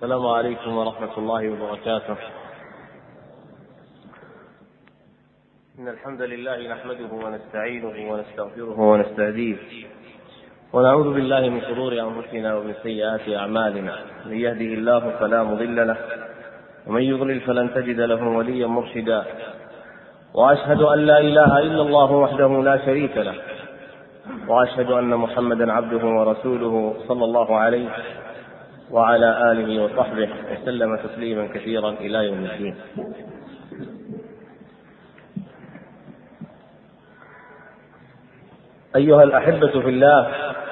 السلام عليكم ورحمة الله وبركاته. إن الحمد لله نحمده ونستعينه ونستغفره ونستهديه ونعوذ بالله من شرور أنفسنا ومن سيئات أعمالنا. من يهده الله فلا مضل له ومن يضلل فلن تجد له وليا مرشدا، وأشهد أن لا إله إلا الله وحده لا شريك له، وأشهد أن محمدا عبده ورسوله صلى الله عليه وعلى آله وصحبه وسلم تسليما كثيرا إلى يوم الدين. أيها الأحبة في الله،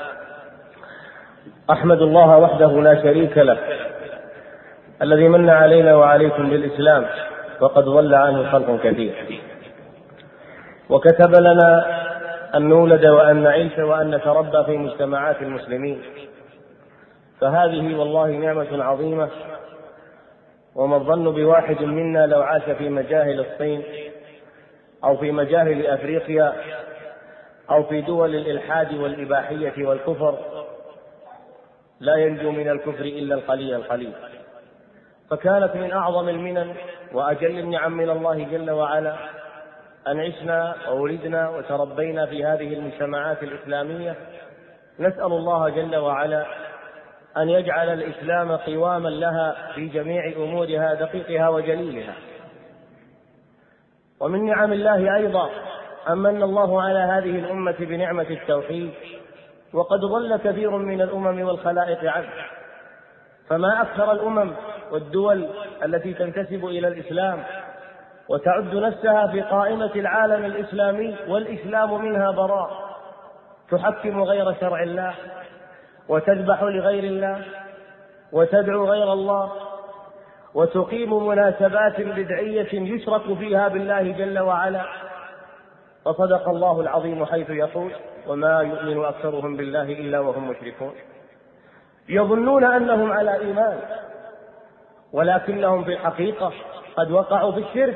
أحمد الله وحده لا شريك له الذي من علينا وعليكم بالإسلام، وقد ضل عنه خلق كثير، وكتب لنا أن نولد وأن نعيش وأن نتربى في مجتمعات المسلمين، فهذه والله نعمة عظيمة. وما الظن بواحد منا لو عاش في مجاهل الصين أو في مجاهل أفريقيا أو في دول الإلحاد والإباحية والكفر، لا ينجو من الكفر إلا القليل. فكانت من أعظم المنن وأجل النعم من الله جل وعلا أن عشنا وولدنا وتربينا في هذه المجتمعات الإسلامية. نسأل الله جل وعلا أن يجعل الإسلام قواما لها في جميع أمورها دقيقها وجليلها. ومن نعم الله أيضا أمن الله على هذه الأمة بنعمة التوحيد، وقد ضل كثير من الأمم والخلائق عنه. فما أكثر الأمم والدول التي تنتسب إلى الإسلام وتعد نفسها في قائمة العالم الإسلامي والإسلام منها براء، تحكم غير شرع الله وتذبح لغير الله وتدعو غير الله وتقيم مناسبات بدعية يشرك فيها بالله جل وعلا. وصدق الله العظيم حيث يقول: وما يؤمن أكثرهم بالله إلا وهم مشركون. يظنون أنهم على إيمان ولكنهم في الحقيقة قد وقعوا في الشرك.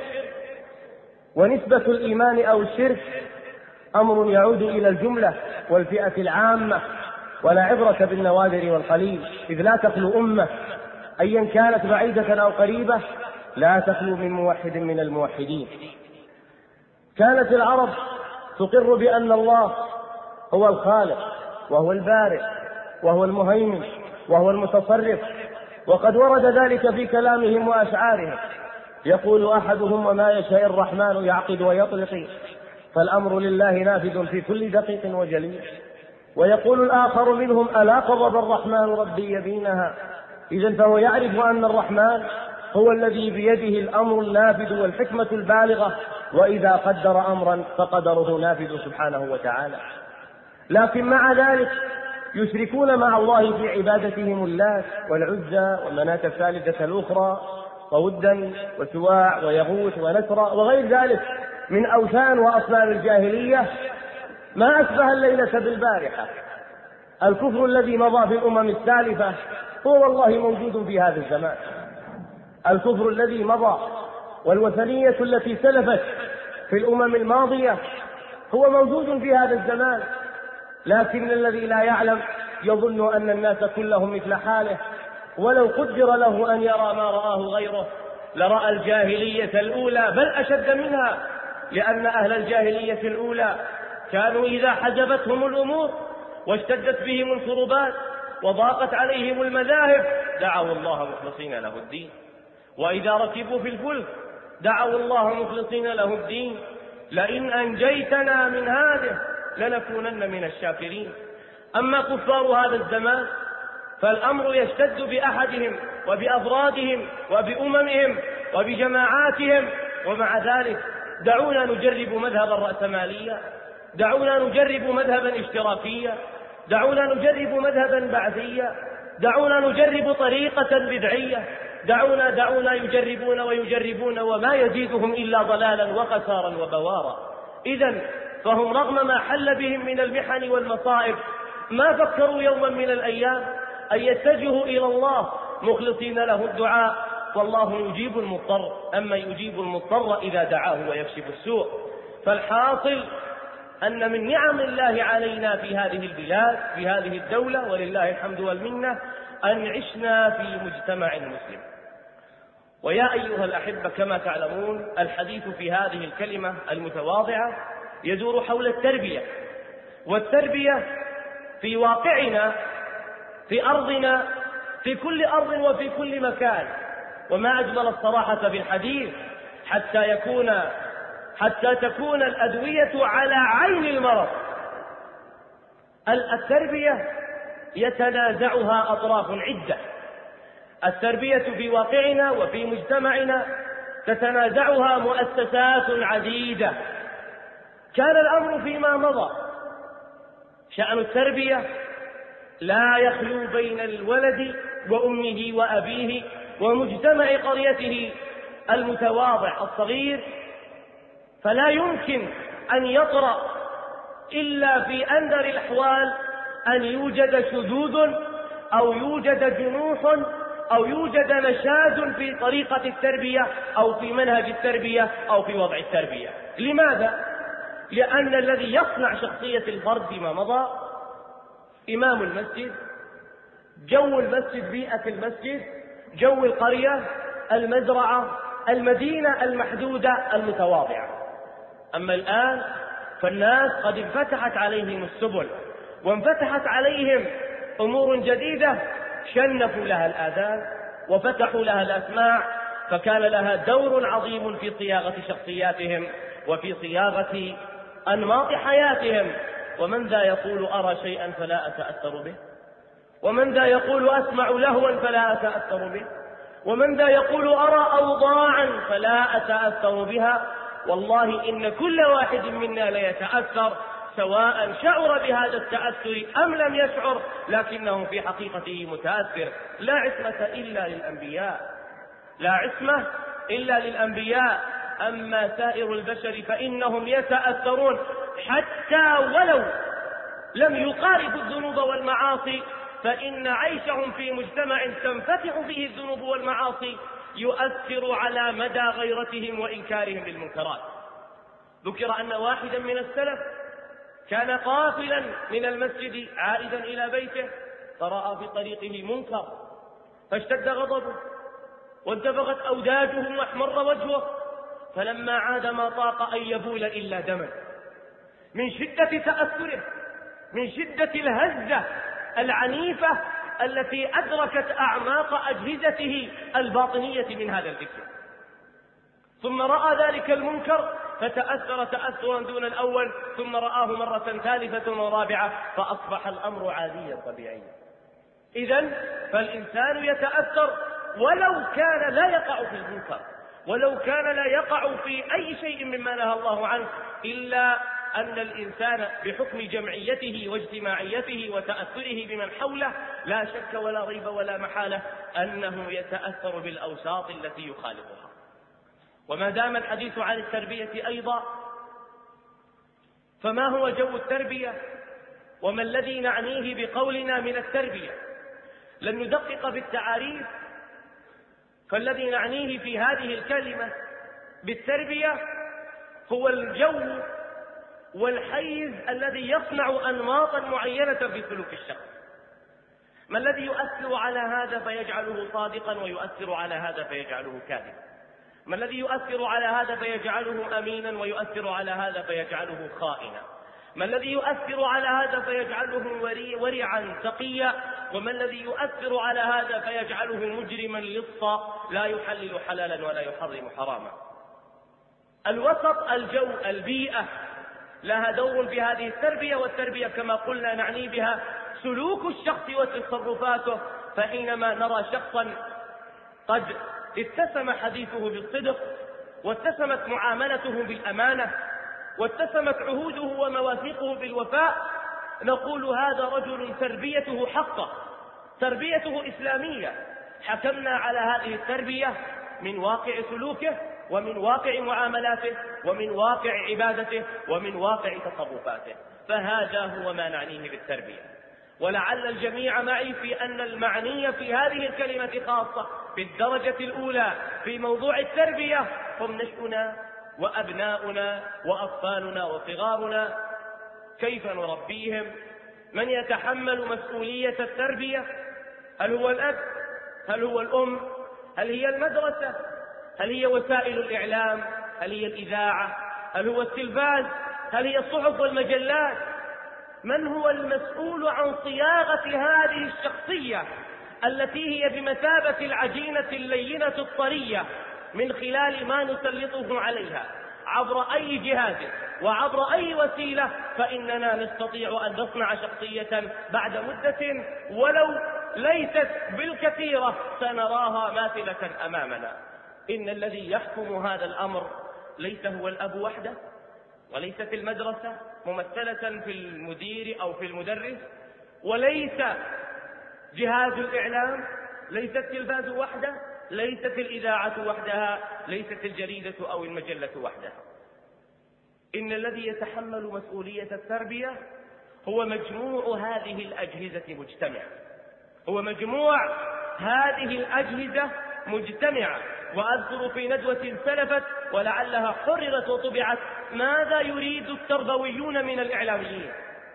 ونسبة الإيمان أو الشرك أمر يعود إلى الجملة والفئة العامة، ولا عبرة بالنوادر والقليل، إذ لا تخلو أمة أيا كانت بعيدة أو قريبة لا تخلو من موحد من الموحدين. كانت العرب تقر بأن الله هو الخالق وهو البارئ وهو المهيمن وهو المتصرف، وقد ورد ذلك في كلامهم وأشعارهم. يقول أحدهم: وما يشاء الرحمن يعقد ويطلق، فالأمر لله نافذ في كل دقيق وجليل. ويقول الآخر منهم: ألا قضب الرحمن ربي يبينها. إذن فهو يعرف أن الرحمن هو الذي بيده الأمر النافذ والحكمة البالغة، وإذا قدر أمرا فقدره نافذ سبحانه وتعالى. لكن مع ذلك يشركون مع الله في عبادتهم اللات والعزى ومناة الثالثة الأخرى وودا وسواع ويغوث ونسرا وغير ذلك من أوثان وأصنام الجاهلية. ما أشبه الليلة بالبارحة. الكفر الذي مضى في الأمم السالفة هو والله موجود في هذا الزمان. الكفر الذي مضى والوثنية التي سلفت في الأمم الماضية هو موجود في هذا الزمان. لكن الذي لا يعلم يظن أن الناس كلهم مثل حاله، ولو قدر له أن يرى ما رآه غيره لرأى الجاهلية الأولى، بل أشد منها. لأن أهل الجاهلية الأولى كانوا إذا حجبتهم الأمور واشتدت بهم الكربات وضاقت عليهم المذاهب دعوا الله مخلصين له الدين، وإذا ركبوا في الفلك دعوا الله مخلصين له الدين: لئن أنجيتنا من هذه لنكونن من الشاكرين. أما كفار هذا الزمان فالأمر يشتد بأحدهم وبأفرادهم وبأممهم وبجماعاتهم، ومع ذلك دعونا نجرب مذهبا رأسماليا، دعونا نجرب مذهبا اشتراكيا، دعونا نجرب مذهبا بعثيا، دعونا نجرب طريقة بدعية، دعونا يجربون ويجربون، وما يزيدهم إلا ضلالا وخسارا وبوارا. إذن فهم رغم ما حل بهم من المحن والمصائب ما فكروا يوما من الأيام أن يتجهوا إلى الله مخلصين له الدعاء، والله يجيب المضطر. أما يجيب المضطر إذا دعاه ويكشف السوء. فالحاصل أن من نعم الله علينا في هذه البلاد في هذه الدولة ولله الحمد والمنة أن عشنا في مجتمع مسلم. ويا أيها الأحبة، كما تعلمون الحديث في هذه الكلمة المتواضعة يدور حول التربية، والتربية في واقعنا، في أرضنا، في كل أرض وفي كل مكان. وما أجمل الصراحة بالحديث حتى تكون الأدوية على عين المرض. التربية يتنازعها أطراف عدة. التربية في واقعنا وفي مجتمعنا تتنازعها مؤسسات عديدة. كان الأمر فيما مضى شأن التربية لا يخلو بين الولد وأمه وأبيه ومجتمع قريته المتواضع الصغير، فلا يمكن أن يطرأ إلا في أندر الأحوال أن يوجد شذوذ أو يوجد جنوح أو يوجد نشاز في طريقة التربية أو في منهج التربية أو في وضع التربية. لماذا؟ لأن الذي يصنع شخصية الفرد فيما مضى إمام المسجد، جو المسجد، بيئة المسجد، جو القرية، المزرعة، المدينة المحدودة المتواضعة. أما الآن فالناس قد انفتحت عليهم السبل وانفتحت عليهم أمور جديدة، شنفوا لها الآذان وفتحوا لها الأسماع، فكان لها دور عظيم في صياغة شخصياتهم وفي صياغة أنماط حياتهم. ومن ذا يقول أرى شيئا فلا أتأثر به، ومن ذا يقول أسمع لهوا فلا أتأثر به، ومن ذا يقول أرى أوضاعا فلا أتأثر بها. والله إن كل واحد منا ليتأثر، سواء شعر بهذا التأثر أم لم يشعر، لكنه في حقيقته متأثر. لا عصمة إلا للأنبياء، لا عصمة إلا للأنبياء. أما سائر البشر فإنهم يتأثرون حتى ولو لم يقارفوا الذنوب والمعاصي، فإن عيشهم في مجتمع تنفتح فيه الذنوب والمعاصي يؤثر على مدى غيرتهم وإنكارهم للمنكرات. ذكر أن واحدا من السلف كان قافلا من المسجد عائدا إلى بيته، فرأى في طريقه منكر فاشتد غضبه وانتفخت أوداجه واحمر وجهه، فلما عاد ما طاق أن يبول إلا دما من شدة تأثره، من شدة الهزة العنيفة التي أدركت أعماق أجهزته الباطنية من هذا الفكر. ثم رأى ذلك المنكر فتأثر تأثرا دون الأول، ثم رآه مرة ثالثة ورابعة، فأصبح الأمر عاديا طبيعيا. إذن فالإنسان يتأثر ولو كان لا يقع في المنكر، ولو كان لا يقع في أي شيء مما نهى الله عنه، إلا أن الإنسان بحكم جمعيته واجتماعيته وتأثره بمن حوله لا شك ولا ريب ولا محالة أنه يتأثر بالأوساط التي يخالطها. وما دام الحديث عن التربية أيضا، فما هو جو التربية وما الذي نعنيه بقولنا من التربية؟ لن ندقق بالتعاريف، فالذي نعنيه في هذه الكلمة بالتربية هو الجو والحيز الذي يصنع أنماطا معينة في سلوك الشخص. ما الذي يؤثر على هذا فيجعله صادقا ويؤثر على هذا فيجعله كاذبا؟ ما الذي يؤثر على هذا فيجعله أمينا ويؤثر على هذا فيجعله خائنا؟ ما الذي يؤثر على هذا فيجعله ورعا تقيا؟ وما الذي يؤثر على هذا فيجعله مجرما لصا لا يحلل حلالا ولا يحرم حراما؟ الوسط، الجو، البيئة لها دور في هذه التربية. والتربية كما قلنا نعني بها سلوك الشخص وتصرفاته. فحينما نرى شخصا قد اتسم حديثه بالصدق، واتسمت معاملته بالأمانة، واتسمت عهوده ومواثيقه بالوفاء، نقول هذا رجل تربيته حقة، تربيته إسلامية. حكمنا على هذه التربية من واقع سلوكه، ومن واقع معاملاته، ومن واقع عبادته، ومن واقع تصرفاته. فهذا هو ما نعنيه بالتربية. ولعل الجميع معي في أن المعني في هذه الكلمة خاصة بالدرجة الأولى في موضوع التربية هم نشأنا وأبناؤنا وأطفالنا وصغارنا. كيف نربيهم؟ من يتحمل مسؤولية التربية؟ هل هو الأب؟ هل هو الأم؟ هل هي المدرسة؟ هل هي وسائل الإعلام؟ هل هي الإذاعة؟ هل هو التلفاز؟ هل هي الصحف والمجلات؟ من هو المسؤول عن صياغة هذه الشخصية التي هي بمثابة العجينة اللينة الطرية من خلال ما نسلطه عليها عبر أي جهاز وعبر أي وسيلة؟ فإننا نستطيع أن نصنع شخصية بعد مدة ولو ليست بالكثيرة سنراها ماثلة أمامنا. إن الذي يحكم هذا الأمر ليس هو الأب وحده، وليست المدرسة ممثلة في المدير أو في المدرس، وليس جهاز الإعلام، ليست التلفاز وحده، ليست الإذاعة وحدها، ليست الجريدة أو المجلة وحدها. إن الذي يتحمل مسؤولية التربية هو مجموع هذه الأجهزة مجتمعة، هو مجموع هذه الأجهزة مجتمعة. وأذكر في ندوة سلفت ولعلها حررت وطبعت ماذا يريد التربويون من الإعلاميين،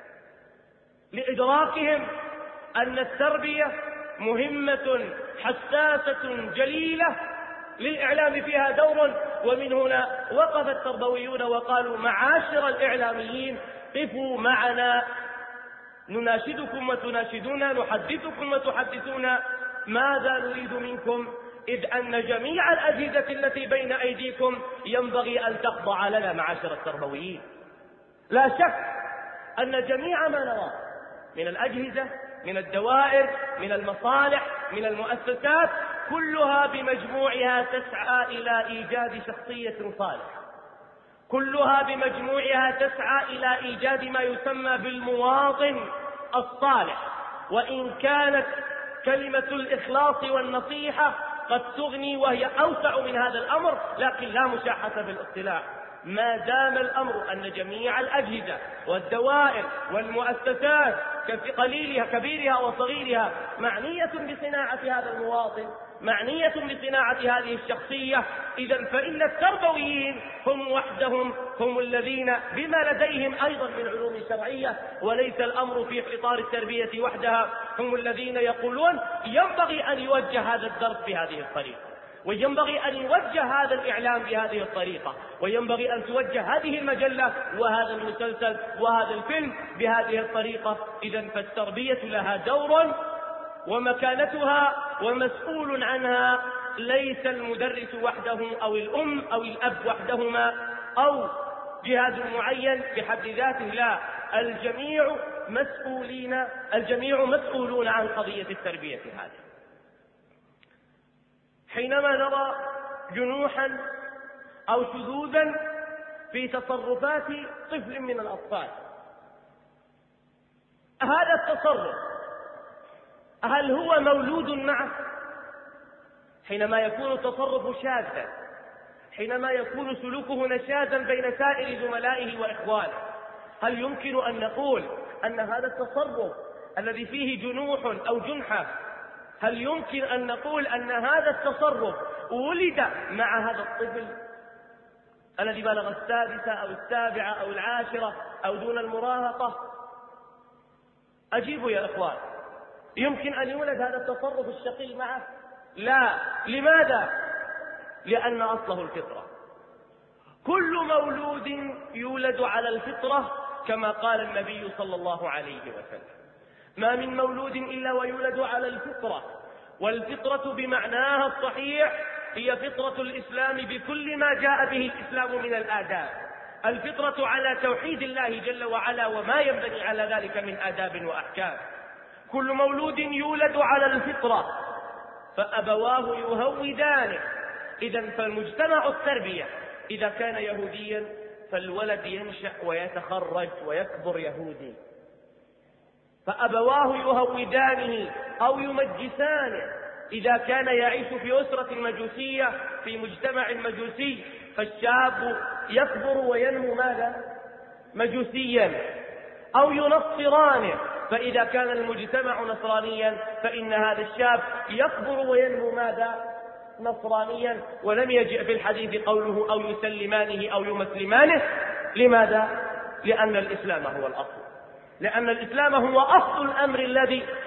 لإدراكهم أن التربية مهمة حساسة جليلة للإعلام فيها دور. ومن هنا وقف التربويون وقالوا: معاشر الإعلاميين قفوا معنا، نناشدكم وتناشدونا، نحدثكم وتحدثونا، ماذا نريد منكم؟ إذ أن جميع الأجهزة التي بين أيديكم ينبغي أن تخضع لنا معاشر التربويين. لا شك أن جميع ما نراه من الأجهزة، من الدوائر، من المصالح، من المؤسسات، كلها بمجموعها تسعى إلى إيجاد شخصية صالحة، كلها بمجموعها تسعى إلى إيجاد ما يسمى بالمواطن الصالح. وإن كانت كلمة الإخلاص والنصيحة قد تغني وهي أوسع من هذا الأمر، لكن لا مشاحة بالاصطلاح. ما دام الأمر أن جميع الأجهزة والدوائر والمؤسسات قليلها كبيرها وصغيرها معنية بصناعة هذا المواطن، معنية بصناعة هذه الشخصية، إذن فإن التربويين هم وحدهم هم الذين بما لديهم أيضا من علوم شرعية، وليس الأمر في إطار التربية وحدها، هم الذين يقولون ينبغي أن يوجه هذا الدرس بهذه الطريقة، وينبغي أن يوجه هذا الإعلام بهذه الطريقة، وينبغي أن توجه هذه المجلة وهذا المسلسل وهذا الفيلم بهذه الطريقة. إذن فالتربية لها دور ومكانتها، ومسؤول عنها ليس المدرس وحده أو الأم أو الأب وحدهما أو جهاز معين بحد ذاته، لا، الجميع مسؤولين، الجميع مسؤولون عن قضية التربية هذه. حينما نرى جنوحا أو شذوذا في تصرفات طفل من الأطفال، هذا التصرف هل هو مولود معه؟ حينما يكون التصرف شاذا، حينما يكون سلوكه نشاذا بين سائر زملائه وإخوانه، هل يمكن أن نقول أن هذا التصرف الذي فيه جنوح أو جنحة، هل يمكن أن نقول أن هذا التصرف ولد مع هذا الطفل الذي بلغ السادسة أو السابعة أو العاشرة أو دون المراهقة؟ أجيبوا يا إخوان، يمكن أن يولد هذا التصرف الشقي معه؟ لا. لماذا؟ لأن أصله الفطرة. كل مولود يولد على الفطرة كما قال النبي صلى الله عليه وسلم: ما من مولود إلا ويولد على الفطرة، والفطرة بمعناها الصحيح هي فطرة الإسلام بكل ما جاء به الإسلام من الآداب، الفطرة على توحيد الله جل وعلا وما ينبني على ذلك من آداب وأحكام. كل مولود يولد على الفطرة فأبواه يهودانه. إذن فالمجتمع التربية إذا كان يهوديا فالولد ينشأ ويتخرج ويكبر يهودي، فأبواه يهودانه أو يمجسانه. إذا كان يعيش في أسرة مجوسية في مجتمع مجوسي فالشاب يكبر وينمو ماذا؟ مجوسيا. أو ينصرانه، فإذا كان المجتمع نصرانيا فإن هذا الشاب يكبر وينمو ماذا؟ نصرانيا. ولم يجئ في الحديث قوله أو يسلمانه أو يمسلمانه. لماذا؟ لأن الإسلام هو الأصل، لأن الإسلام هو أصل الأمر الذي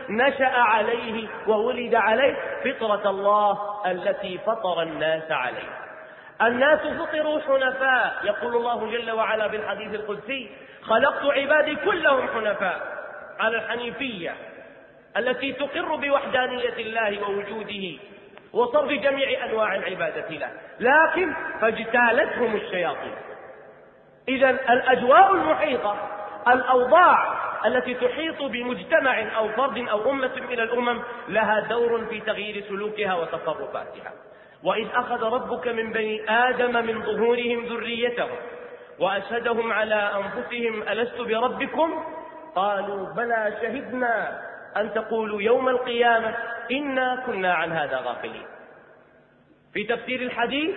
نشأ عليه وولد عليه فطرة الله التي فطر الناس عليه. الناس فطروا حنفاء، يقول الله جل وعلا بالحديث القدسي: خلقت عبادي كلهم حنفاء، على الحنيفية التي تقر بوحدانية الله ووجوده وصرف جميع أنواع العبادة له، لكن فاجتالتهم الشياطين. إذن الأجواء المحيطة، الأوضاع التي تحيط بمجتمع أو فرد أو أمة من الأمم لها دور في تغيير سلوكها وتصرفاتها. وإذ أخذ ربك من بني آدم من ظهورهم ذريتهم وأشهدهم على أنفسهم ألست بربكم قالوا بلى شهدنا أن تقولوا يوم القيامة إنا كنا عن هذا غافلين. في تفسير الحديث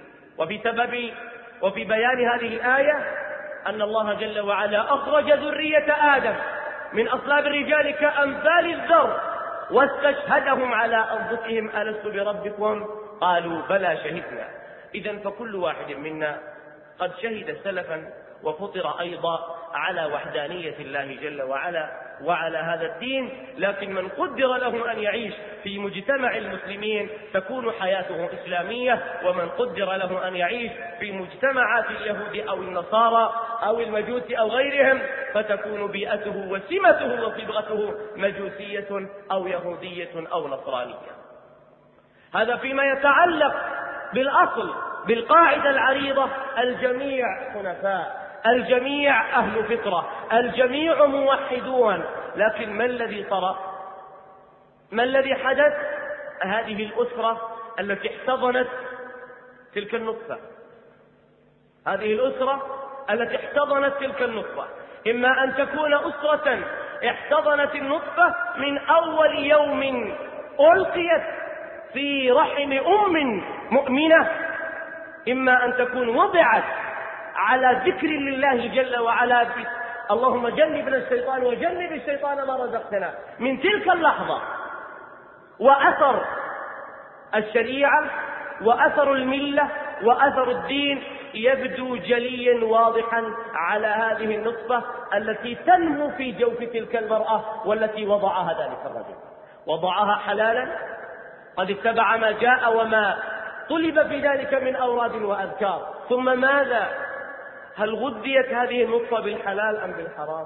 وفي بيان هذه الآية أن الله جل وعلا أخرج ذرية آدم من أصلاب الرجال كأمثال الذر واستشهدهم على أنفسهم ألست بربكم قالوا بلى شهدنا. إذن فكل واحد منا قد شهد سلفا وفطر أيضا على وحدانية الله جل وعلا وعلى هذا الدين، لكن من قدر له أن يعيش في مجتمع المسلمين تكون حياته إسلامية، ومن قدر له أن يعيش في مجتمعات اليهود أو النصارى أو المجوس أو غيرهم فتكون بيئته وسمته وصبغته مجوسية أو يهودية أو نصرانية. هذا فيما يتعلق بالأصل، بالقاعدة العريضة: الجميع حنفاء، الجميع أهل فطرة، الجميع موحدون. لكن ما الذي طرأ؟ ما الذي حدث؟ هذه الأسرة التي احتضنت تلك النطفة، هذه الأسرة التي احتضنت تلك النطفة، إما أن تكون أسرة احتضنت النطفة من أول يوم ألقيت في رحم أم مؤمنة، إما أن تكون وضعت على ذكر لله جل وعلا: اللهم جنبنا الشيطان وجنب الشيطان ما رزقتنا. من تلك اللحظة وأثر الشريعة وأثر الملة وأثر الدين يبدو جليا واضحا على هذه النطفة التي تنمو في جوف تلك المرأة والتي وضعها ذلك الرجل. وضعها حلالا، قد اتبع ما جاء وما طلب في ذلك من أوراد وأذكار، ثم ماذا؟ هل غذيت هذه النطفة بالحلال أم بالحرام؟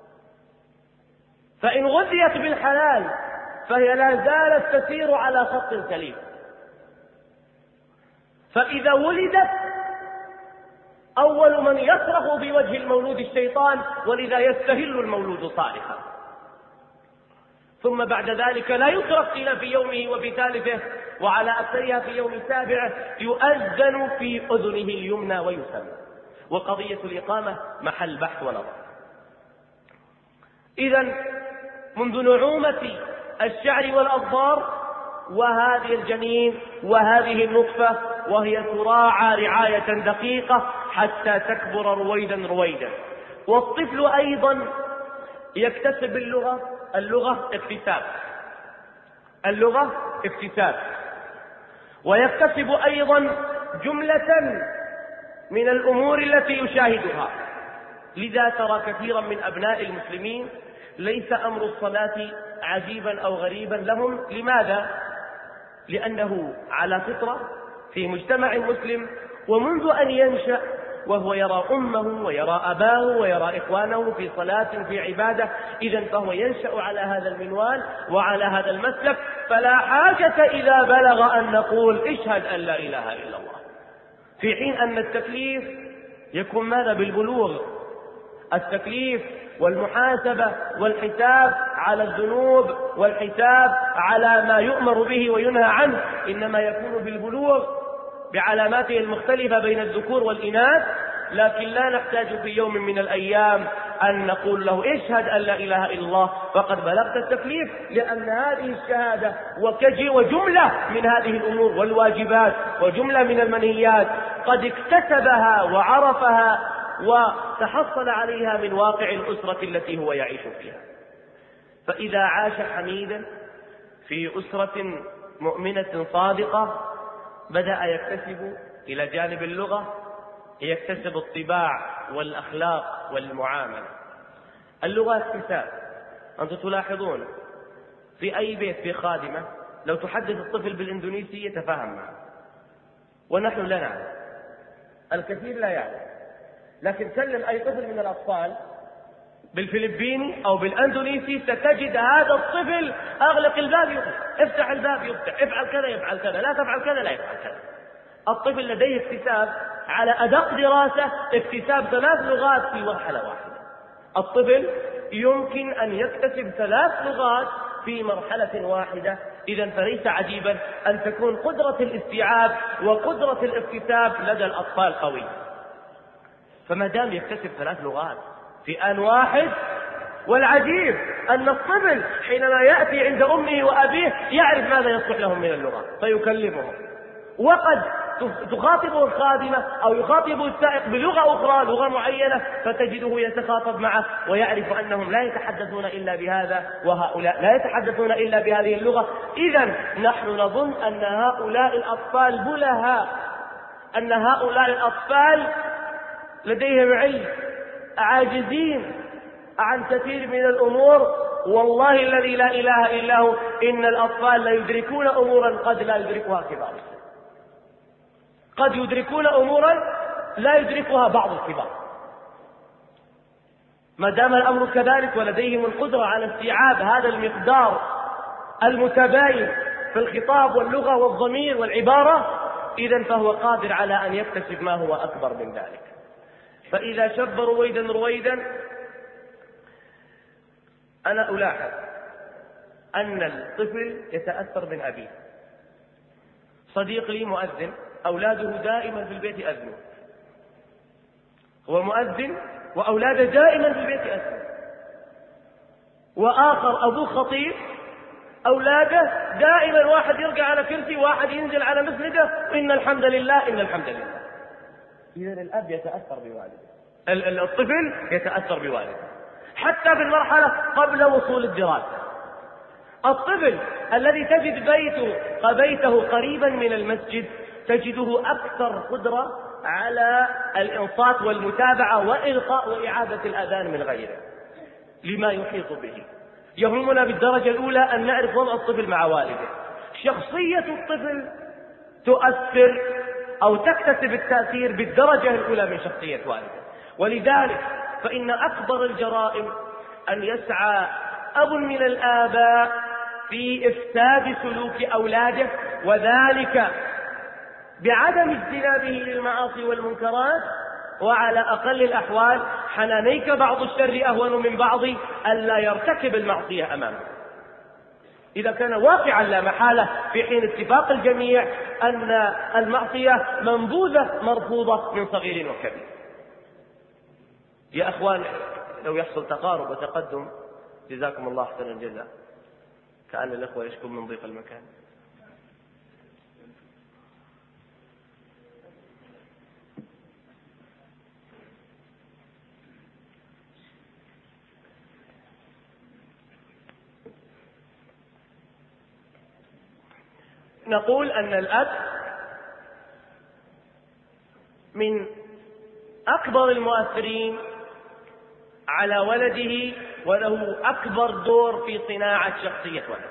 فإن غذيت بالحلال فهي لا زالت تسير على خط سليم، فإذا ولدت أول من يصرخ بوجه المولود الشيطان، ولذا يستهل المولود صارخا، ثم بعد ذلك لا يترك إلا في يومه وفي ثالثه وعلى أكثرها في يوم سابعه يؤذن في أذنه اليمنى ويسمى. وقضية الإقامة محل بحث ونظر. إذن منذ نعومة الشعر والأظفار وهذه الجنين وهذه النطفة وهي تراعى رعاية دقيقة حتى تكبر رويدا رويدا. والطفل أيضا يكتسب اللغة اكتساب، ويكتسب أيضا جملة من الأمور التي يشاهدها. لذا ترى كثيرا من أبناء المسلمين ليس أمر الصلاة عجيبا أو غريبا لهم. لماذا؟ لأنه على فطرة في مجتمع مسلم، ومنذ أن ينشأ وهو يرى أمه ويرى أباه ويرى إخوانه في صلاة في عبادة، إذن فهو ينشأ على هذا المنوال وعلى هذا المسلك، فلا حاجة إذا بلغ أن نقول اشهد أن لا إله إلا الله، في حين أن التكليف يكون ماذا؟ بالبلوغ. التكليف والمحاسبة والحساب على الذنوب والحساب على ما يؤمر به وينهى عنه إنما يكون بالبلوغ بعلاماته المختلفة بين الذكور والإناث. لكن لا نحتاج في يوم من الأيام أن نقول له اشهد أن لا إله إلا الله فقد بلغت التكليف، لأن هذه الشهادة وجملة من هذه الأمور والواجبات وجملة من المنهيات قد اكتسبها وعرفها وتحصل عليها من واقع الأسرة التي هو يعيش فيها. فإذا عاش حميدا في أسرة مؤمنة صادقة بدأ يكتسب إلى جانب اللغة يكتسب الطباع والأخلاق والمعاملة. اللغة اكتساب. أنتم تلاحظون في أي بيت في خادمة لو تحدث الطفل بالإندونيسية يتفاهم معه، ونحن لا نعلم، الكثير لا يعلم، لكن سلم أي طفل من الأطفال بالفلبيني أو بالأندونيسي ستجد هذا الطفل أغلق الباب يفتح، افتح الباب يفتح، افعل كذا يفعل كذا، لا تفعل كذا لا يفعل كذا. الطفل لديه اكتساب على أدق دراسة اكتساب 3 لغات في مرحلة واحدة. الطفل يمكن أن يكتسب 3 لغات في مرحلة واحدة. إذن فليس عجيبا أن تكون قدرة الاستيعاب وقدرة الاكتساب لدى الأطفال قوية. فما دام يكتسب 3 لغات في آن واحد، والعجيب أن الطفل حينما يأتي عند أمه وأبيه يعرف ماذا يصلح لهم من اللغة فيكلمهم، وقد تخاطبه الخادمة أو يخاطبه السائق بلغة أخرى، لغة معينة، فتجده يتخاطب معه ويعرف أنهم لا يتحدثون إلا بهذا وهؤلاء لا يتحدثون إلا بهذه اللغة. إذن نحن نظن أن هؤلاء الأطفال بلهاء، أن هؤلاء الأطفال لديهم علم، عاجزين عن كثير من الأمور. والله الذي لا إله إلا هو إن الأطفال لا يدركون أمورا قد لا يدركها كبار، قد يدركون أمورا لا يدركها بعض الكبار. ما دام الأمر كذلك ولديهم القدرة على استيعاب هذا المقدار المتباين في الخطاب واللغة والضمير والعبارة، إذن فهو قادر على أن يكتسب ما هو أكبر من ذلك. فإذا شب رويدا أنا ألاحظ أن الطفل يتأثر من أبيه. صديق لي مؤذن، أولاده دائما في البيت يأذنون، هو مؤذن وأولاده دائما في البيت يأذنون. وآخر أبوه خطيب، أولاده دائما واحد يرجع على كرسي واحد ينزل على مسنده، إن الحمد لله إن الحمد لله. إذن الأب يتأثر بوالده، الطفل يتأثر بوالده حتى في المرحلة قبل وصول الدراسة. الطفل الذي تجد بيته قريبا من المسجد تجده أكثر قدرة على الإنصات والمتابعة وإلقاء وإعادة الأذان من غيره لما يحيط به. يهمنا بالدرجة الأولى أن نعرف وضع الطفل مع والده. شخصية الطفل تؤثر أو تكتسب التأثير بالدرجة الأولى من شخصية والده. ولذلك فإن أكبر الجرائم أن يسعى أب من الآباء في إفساد سلوك أولاده، وذلك بعدم اجتنابه للمعاصي والمنكرات، وعلى أقل الأحوال حنانيك بعض الشر أهون من بعض ألا يرتكب المعصية أمامه. إذا كان واقعا لا محالة في حين اتفاق الجميع أن المعصية منبوذة مرفوضة من صغير وكبير. يا أخوان، لو يحصل تقارب وتقدم جزاكم الله أحسن الجزاء، كأن الأخوة يشكون من ضيق المكان. نقول أن الأب من أكبر المؤثرين على ولده، وله أكبر دور في صناعة شخصية ولده.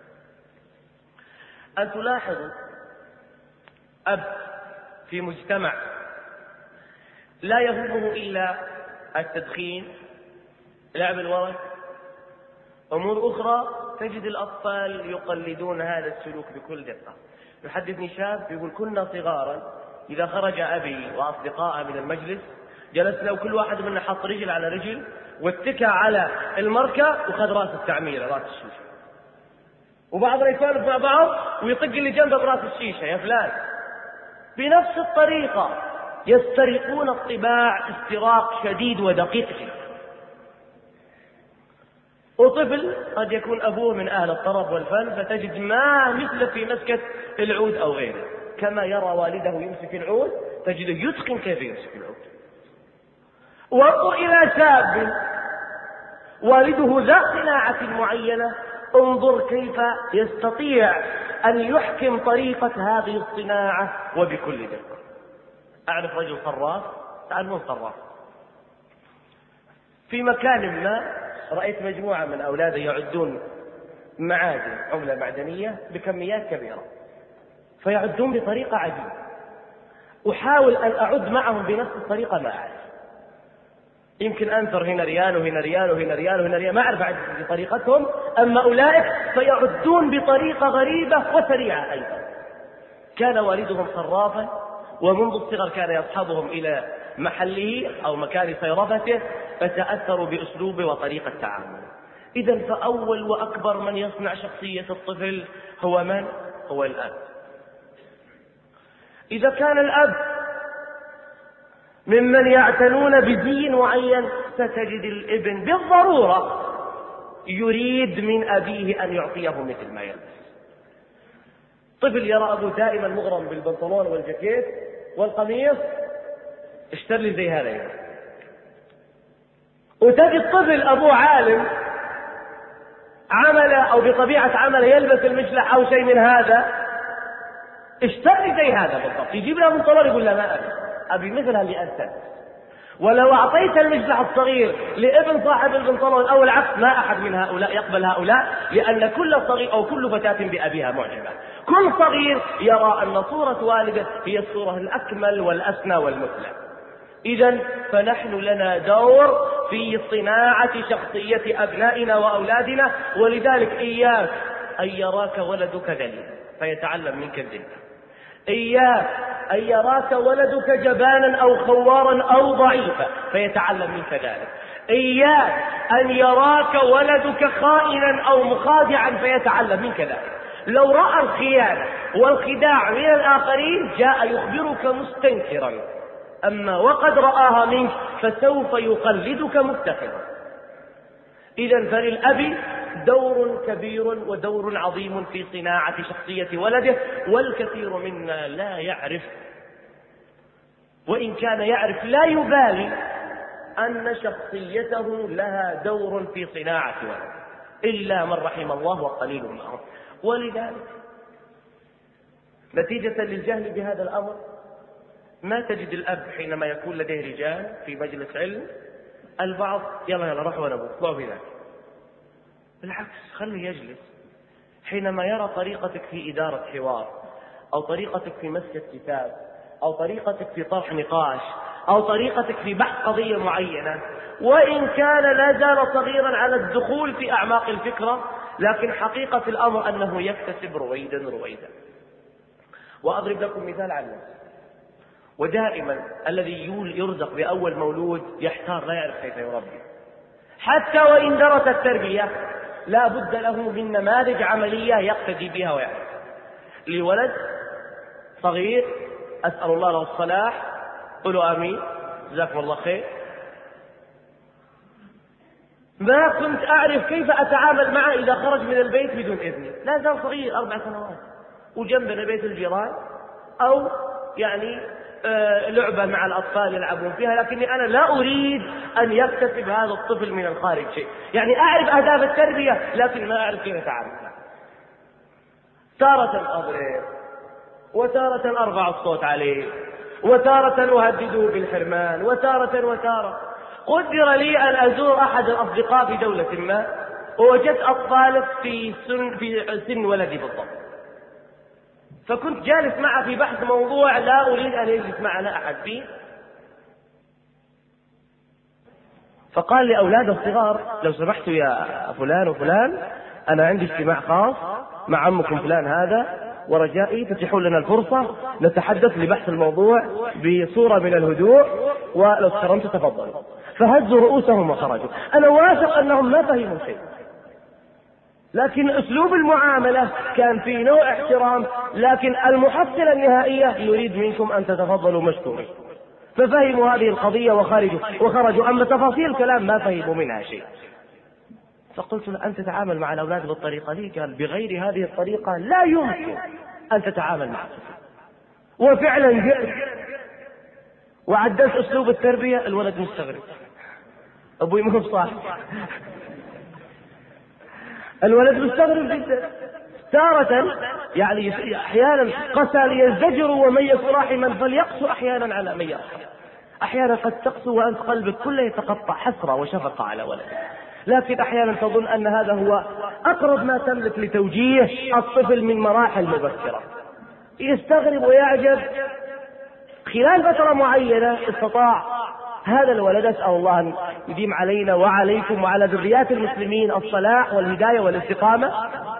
أن تلاحظوا أب في مجتمع لا يهمه إلا التدخين، لعب الورق، أمور أخرى، تجد الأطفال يقلدون هذا السلوك بكل دقة. يحدثني شاب يقول كنا صغارا إذا خرج أبي وأصدقائه من المجلس جلسنا وكل واحد منا حط رجل على رجل واتكى على المركة وخذ رأس التعميرة، رأس الشيشة، وبعضنا يسولف مع بعض ويطق اللي جنبه برأس الشيشة، يا فلان. بنفس الطريقة يسترقون الطباع استراق شديد ودقيق جدا. وطفل قد يكون أبوه من أهل الطرب والفن، فتجد ما مثل في مسكة العود أو غيره، كما يرى والده يمسك العود تجده يتقن كيف يمسك العود. وانظر إلى شاب والده ذا صناعة معينة، انظر كيف يستطيع أن يحكم طريقة هذه الصناعة وبكل دقة. أعرف رجل صراف، تعرفون صراف، في مكان ما رأيت مجموعة من أولاده يعدون معادن، عملة معدنية بكميات كبيرة، فيعدون بطريقة عجيبة. أحاول أن أعد معهم بنفس الطريقة ما أعرف، يمكن أنثر هنا ريال وهنا ريال وهنا ريال وهنا ريال، ما أعرف أعد بطريقتهم. أما أولئك فيعدون بطريقة غريبة وسريعة أيضا. كان والدهم صرافا، ومنذ الصغر كان يصحبهم إلى محله أو مكان صيرفته، فتأثروا بأسلوبه وطريقة تعامله. إذن فأول وأكبر من يصنع شخصية الطفل هو من؟ هو الأب. إذا كان الأب ممن يعتنون بدين معين، ستجد الابن بالضرورة يريد من أبيه أن يعطيه مثل ما يلبس. طفل يرى أبوه دائما مغرم بالبنطلون والجاكيت والقميص، اشتر لي زي هذا يعني. وتجد طفل أبوه عالم عمله أو بطبيعة عمله يلبس المشلح أو شيء من هذا، اشتر لي زي هذا بالضبط. يجيب له بنطلون يقول له ما أبي مثلها اللي أنت. ولو أعطيت المشلح الصغير لابن صاحب البنطلون أو العكس، ما أحد من هؤلاء يقبل هؤلاء، لأن كل صغير أو كل فتاة بأبيها معجبة. كل صغير يرى أن صورة والده هي الصورة الأكمل والأسنى والمثلى. إذن فنحن لنا دور في صناعة شخصية أبنائنا وأولادنا، ولذلك إياك أن يراك ولدك ذليلا فيتعلم منك الذل، إياك أن يراك ولدك جبانا أو خوارا أو ضعيفا فيتعلم منك ذلك، إياك أن يراك ولدك خائنا أو مخادعا فيتعلم منك ذلك. لو رأى الخيانة والخداع من الآخرين جاء يخبرك مستنكرا، أما وقد رآها منك فسوف يقلدك مفتخرا. إذن فللأب دور كبير ودور عظيم في صناعة شخصية ولده، والكثير منا لا يعرف، وإن كان يعرف لا يبالي أن شخصيته لها دور في صناعة ولده، إلا من رحم الله وقليل منهم. ولذلك نتيجة للجهل بهذا الأمر ما تجد الأب حينما يكون لديه رجال في مجلس علم البعض يلا روحوا ونبوا اطلعوا في ذلك، بالعكس خليه يجلس. حينما يرى طريقتك في إدارة حوار أو طريقتك في مسك كتاب أو طريقتك في طرح نقاش أو طريقتك في بحث قضية معينة، وإن كان لا زال صغيرا على الدخول في أعماق الفكرة، لكن حقيقة الأمر أنه يكتسب رويدا رويدا. وأضرب لكم مثال عن نفسي. ودائما الذي يرزق بأول مولود يحتار لا يعرف كيف يربي، حتى وإن درس التربية لا بد له من نماذج عملية يقتدي بها ويعرف. لولد صغير أسأل الله له الصلاح، قولوا آمين جزاكم الله خير، ما كنت أعرف كيف أتعامل معه إذا خرج من البيت بدون إذني. لا زال صغير 4 سنوات وجنبنا بيت الجيران أو يعني لعبة مع الأطفال يلعبون فيها، لكني أنا لا أريد أن يكتسب هذا الطفل من الخارج شيء. يعني أعرف أهداف التربية لكن ما أعرف كيف أتعامل معه. تارة أضرب وتارة أرفع الصوت عليه وتارة أهدده بالحرمان وتارة. قدر لي أن أزور أحد الأصدقاء في دولة ما ووجدت أطفال في سن ولدي بالضبط، فكنت جالس معه في بحث موضوع لا أريد أن يجلس معنا أحد فيه، فقال لأولاده الصغار لو سمحتوا يا فلان وفلان أنا عندي اجتماع خاص مع عمكم فلان هذا، ورجائي تتيحون لنا الفرصة نتحدث لبحث الموضوع بصورة من الهدوء، ولو تكرمت تفضلوا. فهزوا رؤوسهم وخرجوا. أنا واثق أنهم ما فهموا شيء، لكن أسلوب المعاملة كان في نوع احترام، لكن المحصلة النهائية نريد منكم أن تتفضلوا مشكورين. ففهموا هذه القضية وخرجوا. أما تفاصيل الكلام ما فهموا منها شيء. فقلت له أن تتعامل مع الأولاد بالطريقة دي؟ قال بغير هذه الطريقة لا يمكن أن تتعامل معه. وفعلا جئت وعدلت أسلوب التربية، الولد مستغرب، أبوي مو صاحب، الولد مستغرب جدا. تارة يعني أحيانا قسى ليزدجر ومن يكن راحما فليقسو أحيانا على من يرحم. أحيانا قد تقسو وأنت قلبك كله يتقطع حسرة وشفقة على ولدك، لكن أحيانا تظن أن هذا هو أقرب ما تملك لتوجيه الطفل من مراحل مبكرة. يستغرب ويعجب خلال فترة معينة استطاع هذا الولد، أسأل الله أن يديم علينا وعليكم وعلى ذريات المسلمين الصلاح والهداية والاستقامة،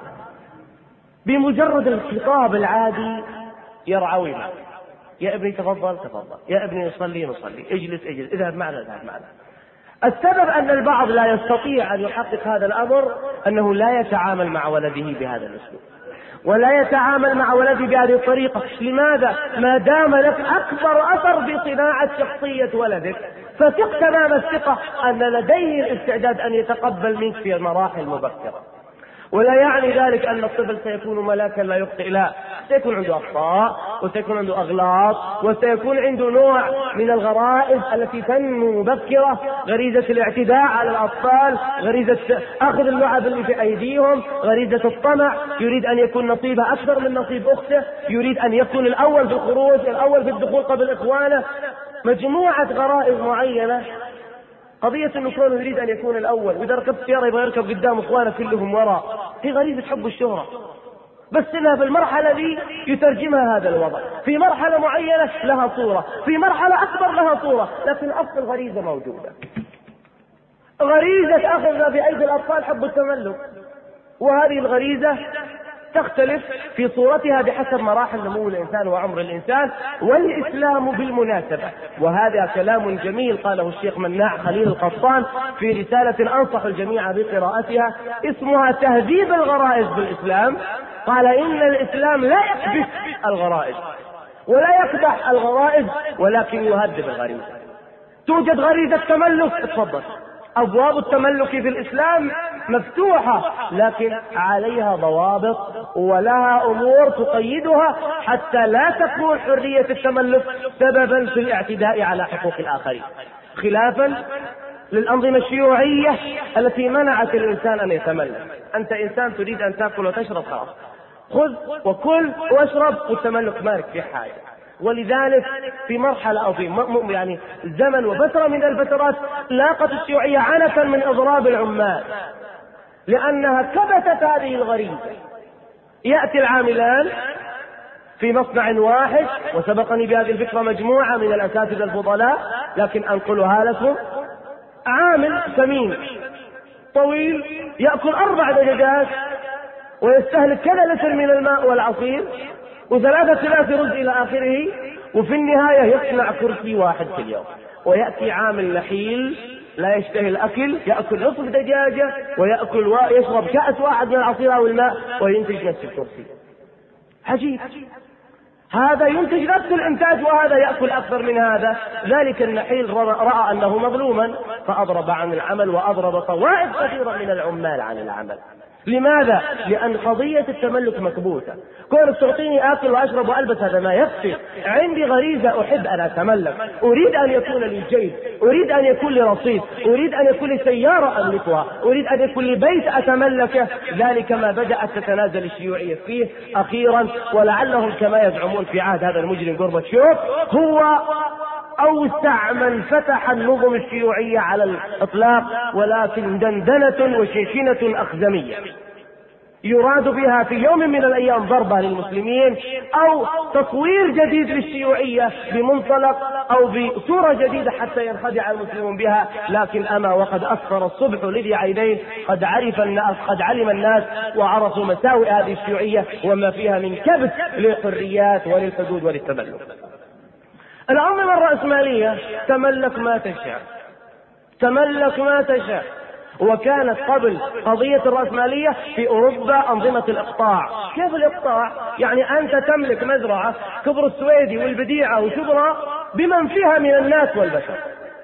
بمجرد الخطاب العادي يرعوي معه: يا ابني تفضل تفضل، يا ابني نصلي نصلي، اجلس اجلس، اذهب معنا اذهب معنا. السبب أن البعض لا يستطيع أن يحقق هذا الأمر أنه لا يتعامل مع ولده بهذا الأسلوب، ولا يتعامل مع ولده بهذه الطريقة. لماذا؟ ما دام لك أكبر أثر في صناعة شخصية ولدك، فثق تمام الثقة أن لديه الاستعداد أن يتقبل منك في المراحل المبكرة. ولا يعني ذلك أن الطفل سيكون ملاكا لا يخطئ، لا، سيكون عنده أخطاء وسيكون عنده أغلاط وسيكون عنده نوع من الغرائز التي تنمو مبكرة: غريزة الاعتداء على الأطفال، غريزة أخذ اللعب اللي في أيديهم، غريزة الطمع، يريد أن يكون نصيبه أكثر من نصيب أخته، يريد أن يكون الأول في الخروج، الأول في الدخول قبل إخوانه، مجموعة غرائز معينة. قضية انه كونه يريد ان يكون الاول، واذا ركب سيارة يبغى يركب قدام اخوانه كلهم وراء، في غريزة حب الشهرة. بس انها في المرحلة دي يترجمها هذا الوضع، في مرحلة معينة لها صورة، في مرحلة اكبر لها صورة، لكن اصل الغريزة موجودة. غريزة اخذ في ايدي الاطفال حب التملك، وهذه الغريزة تختلف في صورتها بحسب مراحل نمو الإنسان وعمر الإنسان. والإسلام بالمناسبة، وهذا كلام جميل قاله الشيخ مناع خليل القطان في رسالة أنصح الجميع بقراءتها اسمها تهذيب الغرائز بالإسلام، قال: إن الإسلام لا يكبح الغرائز ولا يقدح الغرائز، ولكن يهذب الغريزة. توجد غريزة تملك، اتفضل، أبواب التملك في الإسلام مفتوحة، لكن عليها ضوابط ولها أمور تقيدها حتى لا تكون حرية التملك سببا في الاعتداء على حقوق الآخرين، خلافا للأنظمة الشيوعية التي منعت الإنسان أن يتملك. أنت إنسان تريد أن تأكل وتشرب، خلاص خذ وكل واشرب، والتملك مالك في حاجة. ولذلك في مرحلة أو في يعني زمن وفترة من الفترات لاقت الشيوعية عنة من إضراب العمال، لأنها كبتت هذه الغريزة. يأتي العاملان في مصنع واحد، وسبقني بهذه الفكرة مجموعة من الأساتذة الفضلاء، لكن أنقلها لكم: عامل سمين طويل يأكل 4 دجاجات ويستهلك كذا لتر من الماء والعصير و3 سلاس رز إلى آخره، وفي النهاية يصنع كرسي واحد في اليوم. ويأتي عامل نحيل لا يشتهي الأكل، يأكل نصف دجاجة ويأكل ويشرب كأس واحد من العصير أو الماء وينتج نفس الكرسي. عجيب، هذا ينتج نفس الإنتاج وهذا يأكل أكثر من هذا. ذلك النحيل رأى أنه مظلوما فأضرب عن العمل، وأضرب طوائف كثيرة من العمال عن العمل. لماذا؟ لأن قضية التملك مكبوتة. كونك تعطيني آكل وأشرب وألبس هذا ما يكفي. عندي غريزة أحب أن أتملك، أريد أن يكون لي جيب، أريد أن يكون لي رصيد، أريد أن يكون لي سيارة أملكها، أريد أن يكون لي بيت أتملكه. ذلك ما بدأت تتنازل الشيوعية فيه أخيرا، ولعلهم كما يزعمون في عهد هذا المجرم غورباتشوف هو أوسع من فتح النظم الشيوعية على الإطلاق، ولكن دندنة وشنشنة أخزمية يراد بها في يوم من الأيام ضربة للمسلمين، أو تصوير جديد للشيوعية بمنطلق أو بصورة جديدة حتى ينخدع المسلمون بها. لكن أما وقد أسفر الصبح لذي عينين، قد علم الناس وعرفوا مساوئ هذه الشيوعية وما فيها من كبت للحريات وللحدود وللتملك. الأنظمة الرأسمالية تملك ما تشاء، تملك ما تشاء. وكانت قبل قضية الرأسمالية في أوروبا أنظمة الإقطاع. كيف الإقطاع؟ يعني أنت تملك مزرعة كبر السويدي والبديعة وشبرا بمن فيها من الناس والبشر،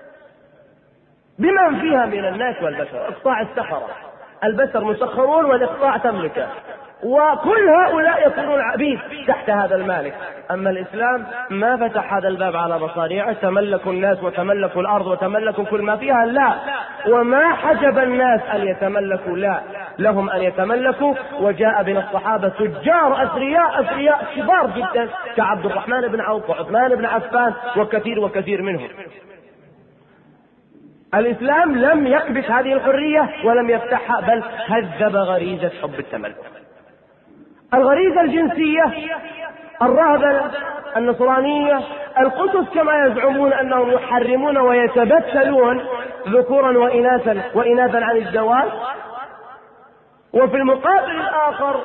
بمن فيها من الناس والبشر. إقطاع السخرة، البشر مسخرون والإقطاع تملكه، وكل هؤلاء يكونون عبيد تحت هذا المالك. أما الإسلام ما فتح هذا الباب على مصاريعه، تملكوا الناس وتملكوا الأرض وتملكوا كل ما فيها، لا، وما حجب الناس أن يتملكوا، لا، لهم أن يتملكوا. وجاء بين الصحابة تجار أثرياء كبار جدا كعبد الرحمن بن عوف وعثمان بن عفان وكثير منهم. الإسلام لم يكبت هذه الحرية ولم يفتحها، بل هذب غريزة حب التملك. الغريزة الجنسية، الرهبة، النصرانية، القدس كما يزعمون أنهم يحرمون ويتبتلون ذكورا وإناثا عن الزواج. وفي المقابل الآخر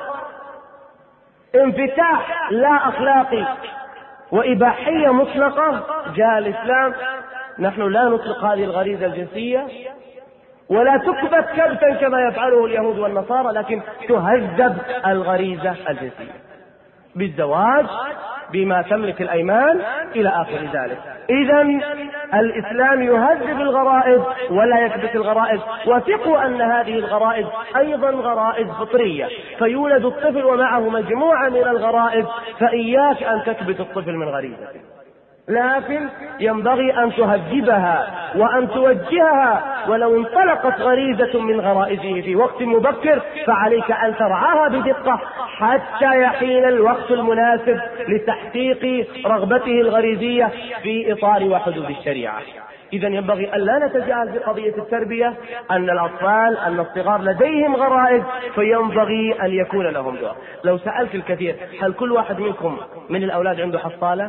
انفتاح لا أخلاقي وإباحية مطلقة. جاء الإسلام: نحن لا نطلق هذه الغريزة الجنسية ولا تكبت كبتا كما يفعله اليهود والنصارى، لكن تهذب الغريزة الجنسية بالزواج، بما تملك الأيمان إلى آخر ذلك. إذن الإسلام يهذب الغرائز ولا يكبت الغرائز. وثقوا أن هذه الغرائز أيضا غرائز فطرية، فيولد الطفل ومعه مجموعة من الغرائز، فإياك أن تكبت الطفل من غريزته، لكن ينبغي أن تهذبها وأن توجهها. ولو انطلقت غريزة من غرائزه في وقت مبكر فعليك أن ترعاها بدقة حتى يحين الوقت المناسب لتحقيق رغبته الغريزية في إطار وحدود الشريعة. إذا ينبغي أن لا نتجاهل في قضية التربية أن الأطفال أن الصغار لديهم غرائز، فينبغي أن يكون لهم دور. لو سألت الكثير: هل كل واحد منكم من الأولاد عنده حصالة؟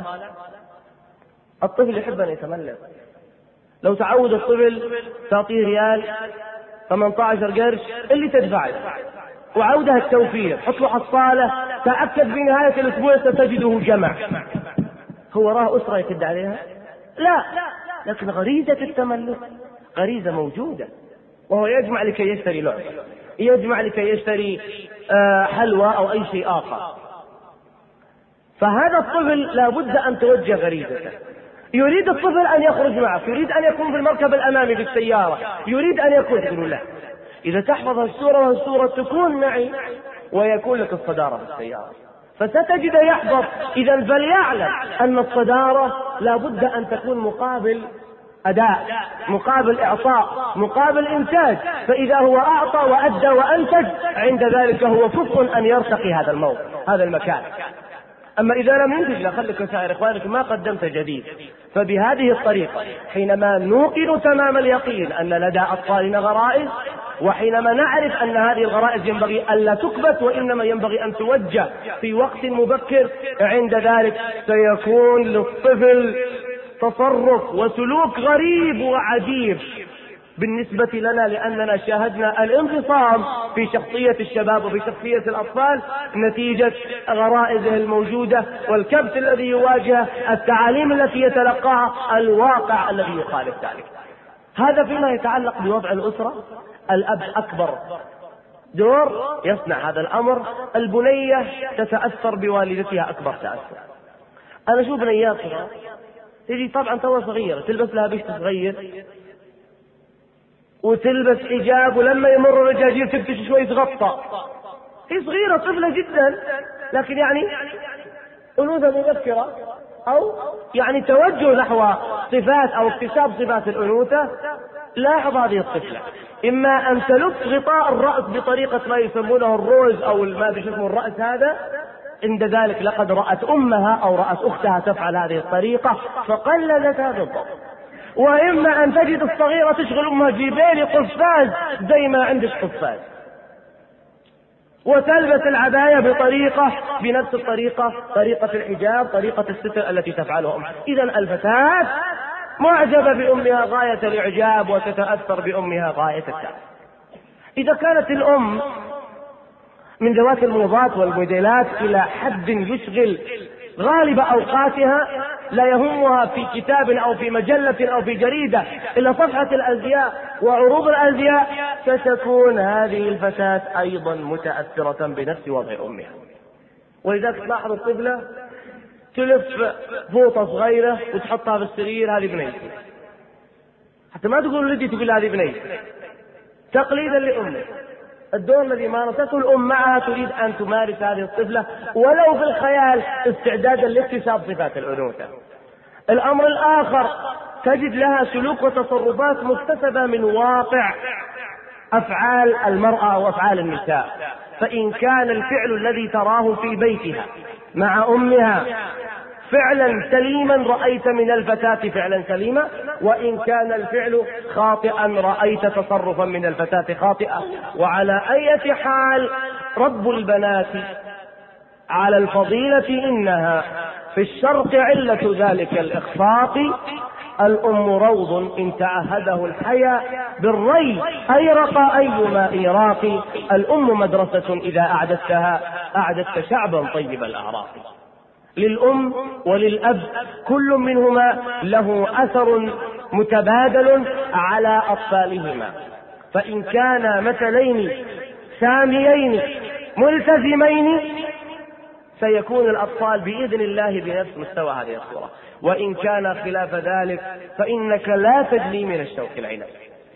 الطفل يحب أن يتملك. لو تعود الطفل تعطيه ريال 18 قرش اللي تدفعه وعودها التوفير، حط له حصالة، تأكد في نهاية الأسبوع ستجده جمع. هو راه أسرة يكد عليها؟ لا، لكن غريزة التملك غريزة موجودة، وهو يجمع لكي يشتري لعبة، يجمع لكي يشتري حلوى أو أي شيء آخر. فهذا الطفل لا بد أن توجه غريزته. يريد الطفل أن يخرج معك، يريد أن يكون في المركب الأمامي في السيارة، يريد أن يكون، تقول له إذا تحفظ السورة والسورة تكون معي ويكون لك الصدارة في السيارة، فستجد يحفظ. إذا فليعلم أن الصدارة لا بد أن تكون مقابل أداء، مقابل إعطاء، مقابل إنتاج. فإذا هو أعطى وأدى وأنتج، عند ذلك هو كفء أن يرتقي هذا الموضع، هذا المكان. أما إذا لم ينتج، لا، خليك وسائر إخوانك ما قدمت جديد. فبهذه الطريقة حينما نوقن تمام اليقين أن لدى أطفالنا غرائز، وحينما نعرف أن هذه الغرائز ينبغي ألا تكبت وإنما ينبغي أن توجه في وقت مبكر، عند ذلك سيكون للطفل تصرف وسلوك غريب وعجيب بالنسبة لنا، لأننا شاهدنا الانفصام في شخصية الشباب وفي شخصية الأطفال نتيجة غرائزه الموجودة والكبت الذي يواجهه، التعاليم التي يتلقاها، الواقع الذي يخالف ذلك. هذا فيما يتعلق بوضع الأسرة. الأب أكبر دور يصنع هذا الأمر. البنية تتأثر بوالدتها أكبر تأثر. أنا أشوف بنيات تجي طبعا توها صغيرة تلبس لها بشت صغير وتلبس حجاب، ولما يمر الرجاجيل تفتش شوي تغطى. هي صغيرة طفلة جدا، لكن يعني أنوثة مذكرة أو يعني توجه نحو صفات أو اكتساب صفات الأنوثة. لاحظ هذه الطفلة إما أن تلف غطاء الرأس بطريقة ما يسمونه الروز أو ما بشكل الرأس هذا، عند ذلك لقد رأت أمها أو رأت أختها تفعل هذه الطريقة فقلدت هذا الضبط. وإما أن تجد الصغيرة تشغل أمها جيبين قفاز زي ما عندك قفاز، وتلبس العباية بنفس الطريقة، طريقة الحجاب، طريقة الستر التي تفعلها أمها. إذا الفتاة معجبة بأمها غاية الإعجاب وتتأثر بأمها غاية التأثر. إذا كانت الأم من ذوات الموضات والموديلات إلى حد يشغل غالب أوقاتها، لا يهمها في كتاب أو في مجلة أو في جريدة إلا صفحة الأزياء وعروض الأزياء، ستكون هذه الفتاة أيضا متأثرة بنفس وضع أمها. ولذلك تلاحظ الطفلة تلف فوطة صغيرة وتحطها في السرير، هذه بنيتي، حتى ما تقول ولدي، تقول هذه بنيتي، تقليدا لأمه. الدور الذي مارسته الأم معها تريد أن تمارس هذه الطفلة ولو في الخيال استعدادا لاكتساب صفات الأنوثة. الأمر الآخر تجد لها سلوك وتصرفات مكتسبة من واقع أفعال المرأة وأفعال النساء. فإن كان الفعل الذي تراه في بيتها مع أمها فعلا سليما رأيت من الفتاة فعلا سليما، وإن كان الفعل خاطئا رأيت تصرفا من الفتاة خاطئة. وعلى أي حال رب البنات على الفضيلة إنها في الشرق علة ذلك الإخفاق، الأم روض إن تعهده الحيا بالري أيرق أيما إيراق، الأم مدرسة إذا أعددتها أعددت شعبا طيب الأعراق. للأم وللأب كل منهما له أثر متبادل على أطفالهما، فإن كانا مثلين ساميين ملتزمين سيكون الأطفال بإذن الله بنفس مستوى هذه الصورة، وإن كان خلاف ذلك فإنك لا تجني من الشوك العنب.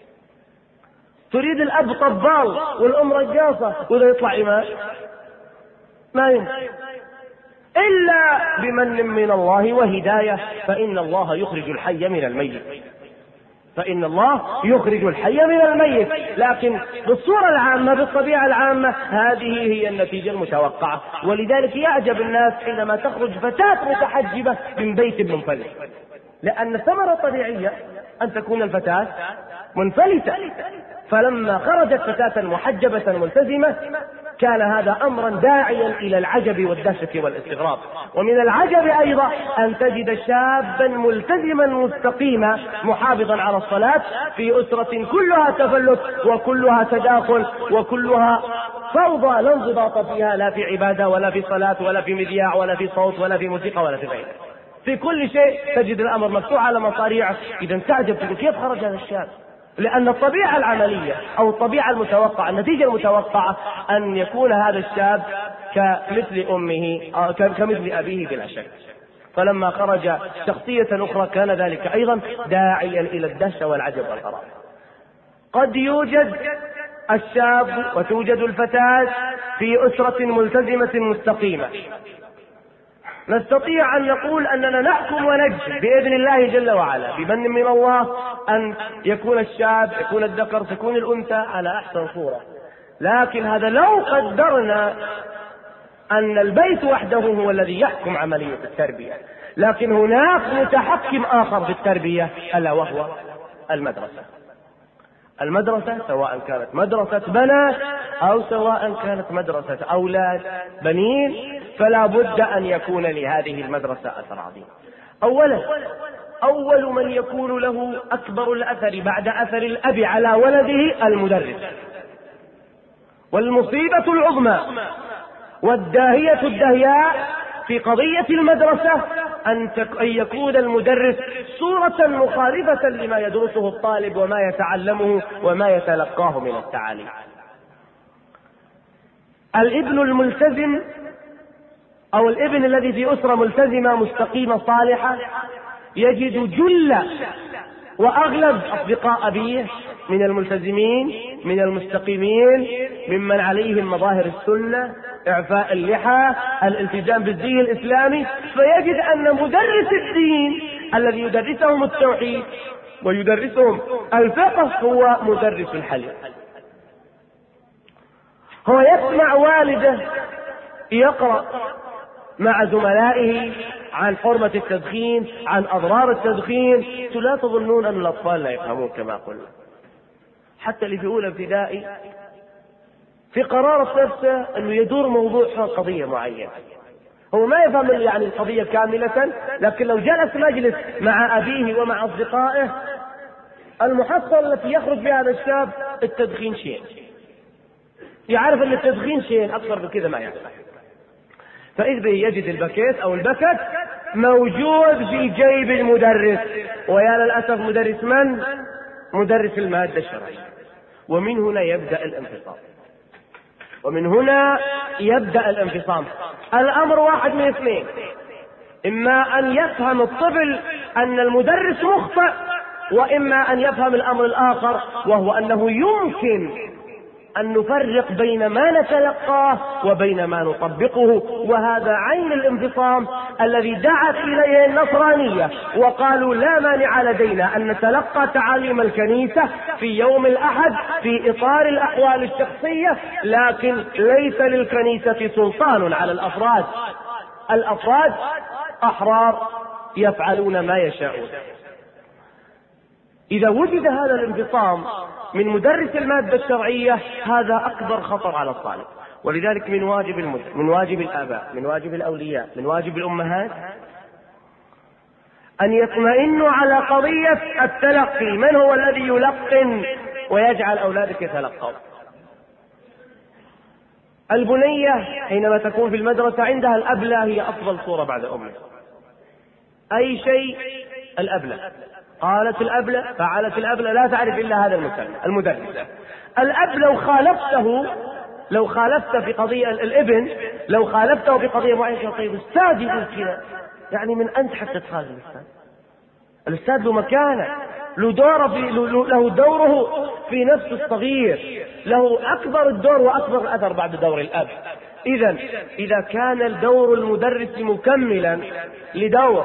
تريد الأب طبال والأم رجاصة وإذا يطلع إمام ما يمكن إلا بمن من الله وهداية، فإن الله يخرج الحي من الميت، فإن الله يخرج الحي من الميت. لكن بالصورة العامة بالطبيعة العامة هذه هي النتيجة المتوقعة. ولذلك يعجب الناس حينما تخرج فتاة متحجبة من بيت منفلت، لأن الثمرة الطبيعية أن تكون الفتاة منفلتة. فلما خرجت فتاة محجبة ملتزمة كان هذا أمرا داعيا إلى العجب والدهشة والاستغراب. ومن العجب أيضا أن تجد شابا ملتزما مستقيما محافظا على الصلاة في أسرة كلها تفلت وكلها تداخل وكلها فوضى لا انضباط فيها، لا في عبادة ولا في صلاة ولا في مذياع ولا في صوت ولا في موسيقى ولا في غيره، في كل شيء تجد الأمر مفتوح على مصاريعه. إذا تعجب كيف خرج هذا الشاب؟ لأن الطبيعة العملية أو الطبيعة المتوقعة النتيجة المتوقعة أن يكون هذا الشاب كمثل أمه أو كمثل أبيه بلا شك. فلما خرج شخصية أخرى كان ذلك أيضا داعيا إلى الدهشة والعجب والغرابة. قد يوجد الشاب وتوجد الفتاة في أسرة ملتزمة مستقيمة، نستطيع أن نقول أننا نحكم ونجزم بإذن الله جل وعلا بمن من الله أن يكون الشاب يكون الذكر تكون الأنثى على أحسن صورة. لكن هذا لو قدرنا أن البيت وحده هو الذي يحكم عملية التربية، لكن هناك متحكم آخر في التربية ألا وهو المدرسة. المدرسة سواء كانت مدرسة بنات أو سواء كانت مدرسة أولاد بنين، فلا بد أن يكون لهذه المدرسة أثر عظيم. أول من يكون له أكبر الأثر بعد أثر الأب على ولده المدرس. والمصيبة العظمى والداهية الدهياء في قضية المدرسة أن يكون المدرس صورة مخالفة لما يدرسه الطالب وما يتعلمه وما يتلقاه من التعاليم. الابن الملتزم أو الابن الذي في أسرة ملتزمة مستقيمة صالحة يجد جل وأغلب أصدقاء أبيه من الملتزمين من المستقيمين ممن عليهم مظاهر السنة، إعفاء اللحى، الالتزام بالدين الإسلامي، فيجد أن مدرس الدين الذي يدرسهم التوحيد ويدرسهم الفقه هو مدرس الحليب. هو يسمع والده يقرأ مع زملائه عن حرمة التدخين، عن أضرار التدخين. لا تظنون أن الأطفال لا يفهمون كما قلنا. حتى اللي في أولى ابتدائي في قرار نفسه أنه يدور موضوع قضية معينة، هو ما يفهم يعني القضية كاملة، لكن لو جلس مجلس مع أبيه ومع أصدقائه المحصلة التي يخرج بها هذا الشاب التدخين شيء، يعرف أن التدخين شيء أكثر من كذا ما يعرف. فإذ به يجد البكيت أو البكت موجود في جيب المدرس، ويا للأسف مدرس من؟ مدرس المادة الشرعية. ومن هنا يبدأ الانفصام. الأمر واحد من اثنين: إما أن يفهم الطفل أن المدرس مخطئ، وإما أن يفهم الأمر الآخر وهو أنه يمكن أن نفرق بين ما نتلقاه وبين ما نطبقه. وهذا عين الانفصام الذي دعت إليه النصرانية وقالوا لا مانع لدينا أن نتلقى تعاليم الكنيسة في يوم الأحد في إطار الأحوال الشخصية، لكن ليس للكنيسة سلطان على الأفراد أحرار يفعلون ما يشاءون. إذا وجد هذا الانفصام من مدرس المادة الشرعية هذا أكبر خطر على الطالب. ولذلك من واجب المسلم، من واجب الآباء، من واجب الأولياء، من واجب الأمهات أن يطمئنوا على قضية التلقي. من هو الذي يلقن ويجعل أولادك يتلقوا؟ البنية حينما تكون في المدرسة عندها الأبلة هي أفضل صورة بعد أمها. أي شيء الأبلة، قالت الأبلة، فعلت الأبلة، لا تعرف إلا هذا المدرس. الأب لو خالفت في قضية الابن، لو خالفته في قضية معينة، طيب أستاذ يقول كذا، يعني من أنت حتى تخالف الأستاذ؟ الأستاذ له مكانه، له دوره في نفس الصغير، له أكبر الدور وأكبر الأثر بعد دور الأب. إذا كان الدور المدرس مكملا لدور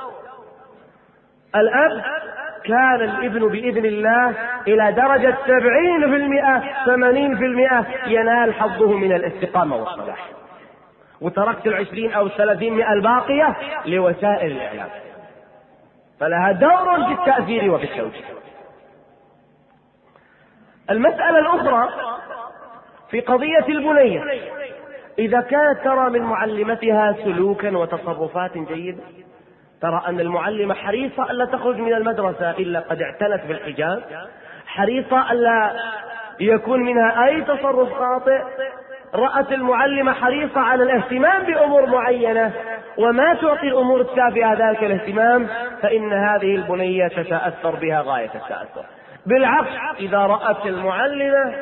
الأب، كان الابن بإذن الله إلى درجة 70% 80% ينال حظه من الاستقامة والصلاح. وتركت 20 أو 30% الباقية لوسائل الإعلام، فلها دور في التأثير وفي التوجيه. المسألة الأخرى في قضية البنية، إذا كانت ترى من معلمتها سلوكا وتصرفات جيدة، ترى أن المعلمة حريصة ألا تخرج من المدرسة إلا قد اعتنت بالحجاب، حريصة ألا يكون منها أي تصرف خاطئ، رأت المعلمة حريصة على الاهتمام بأمور معينة وما تعطي الأمور التافهة ذلك الاهتمام، فإن هذه البنية تتأثر بها غاية التأثر. بالعكس، إذا رأت المعلمة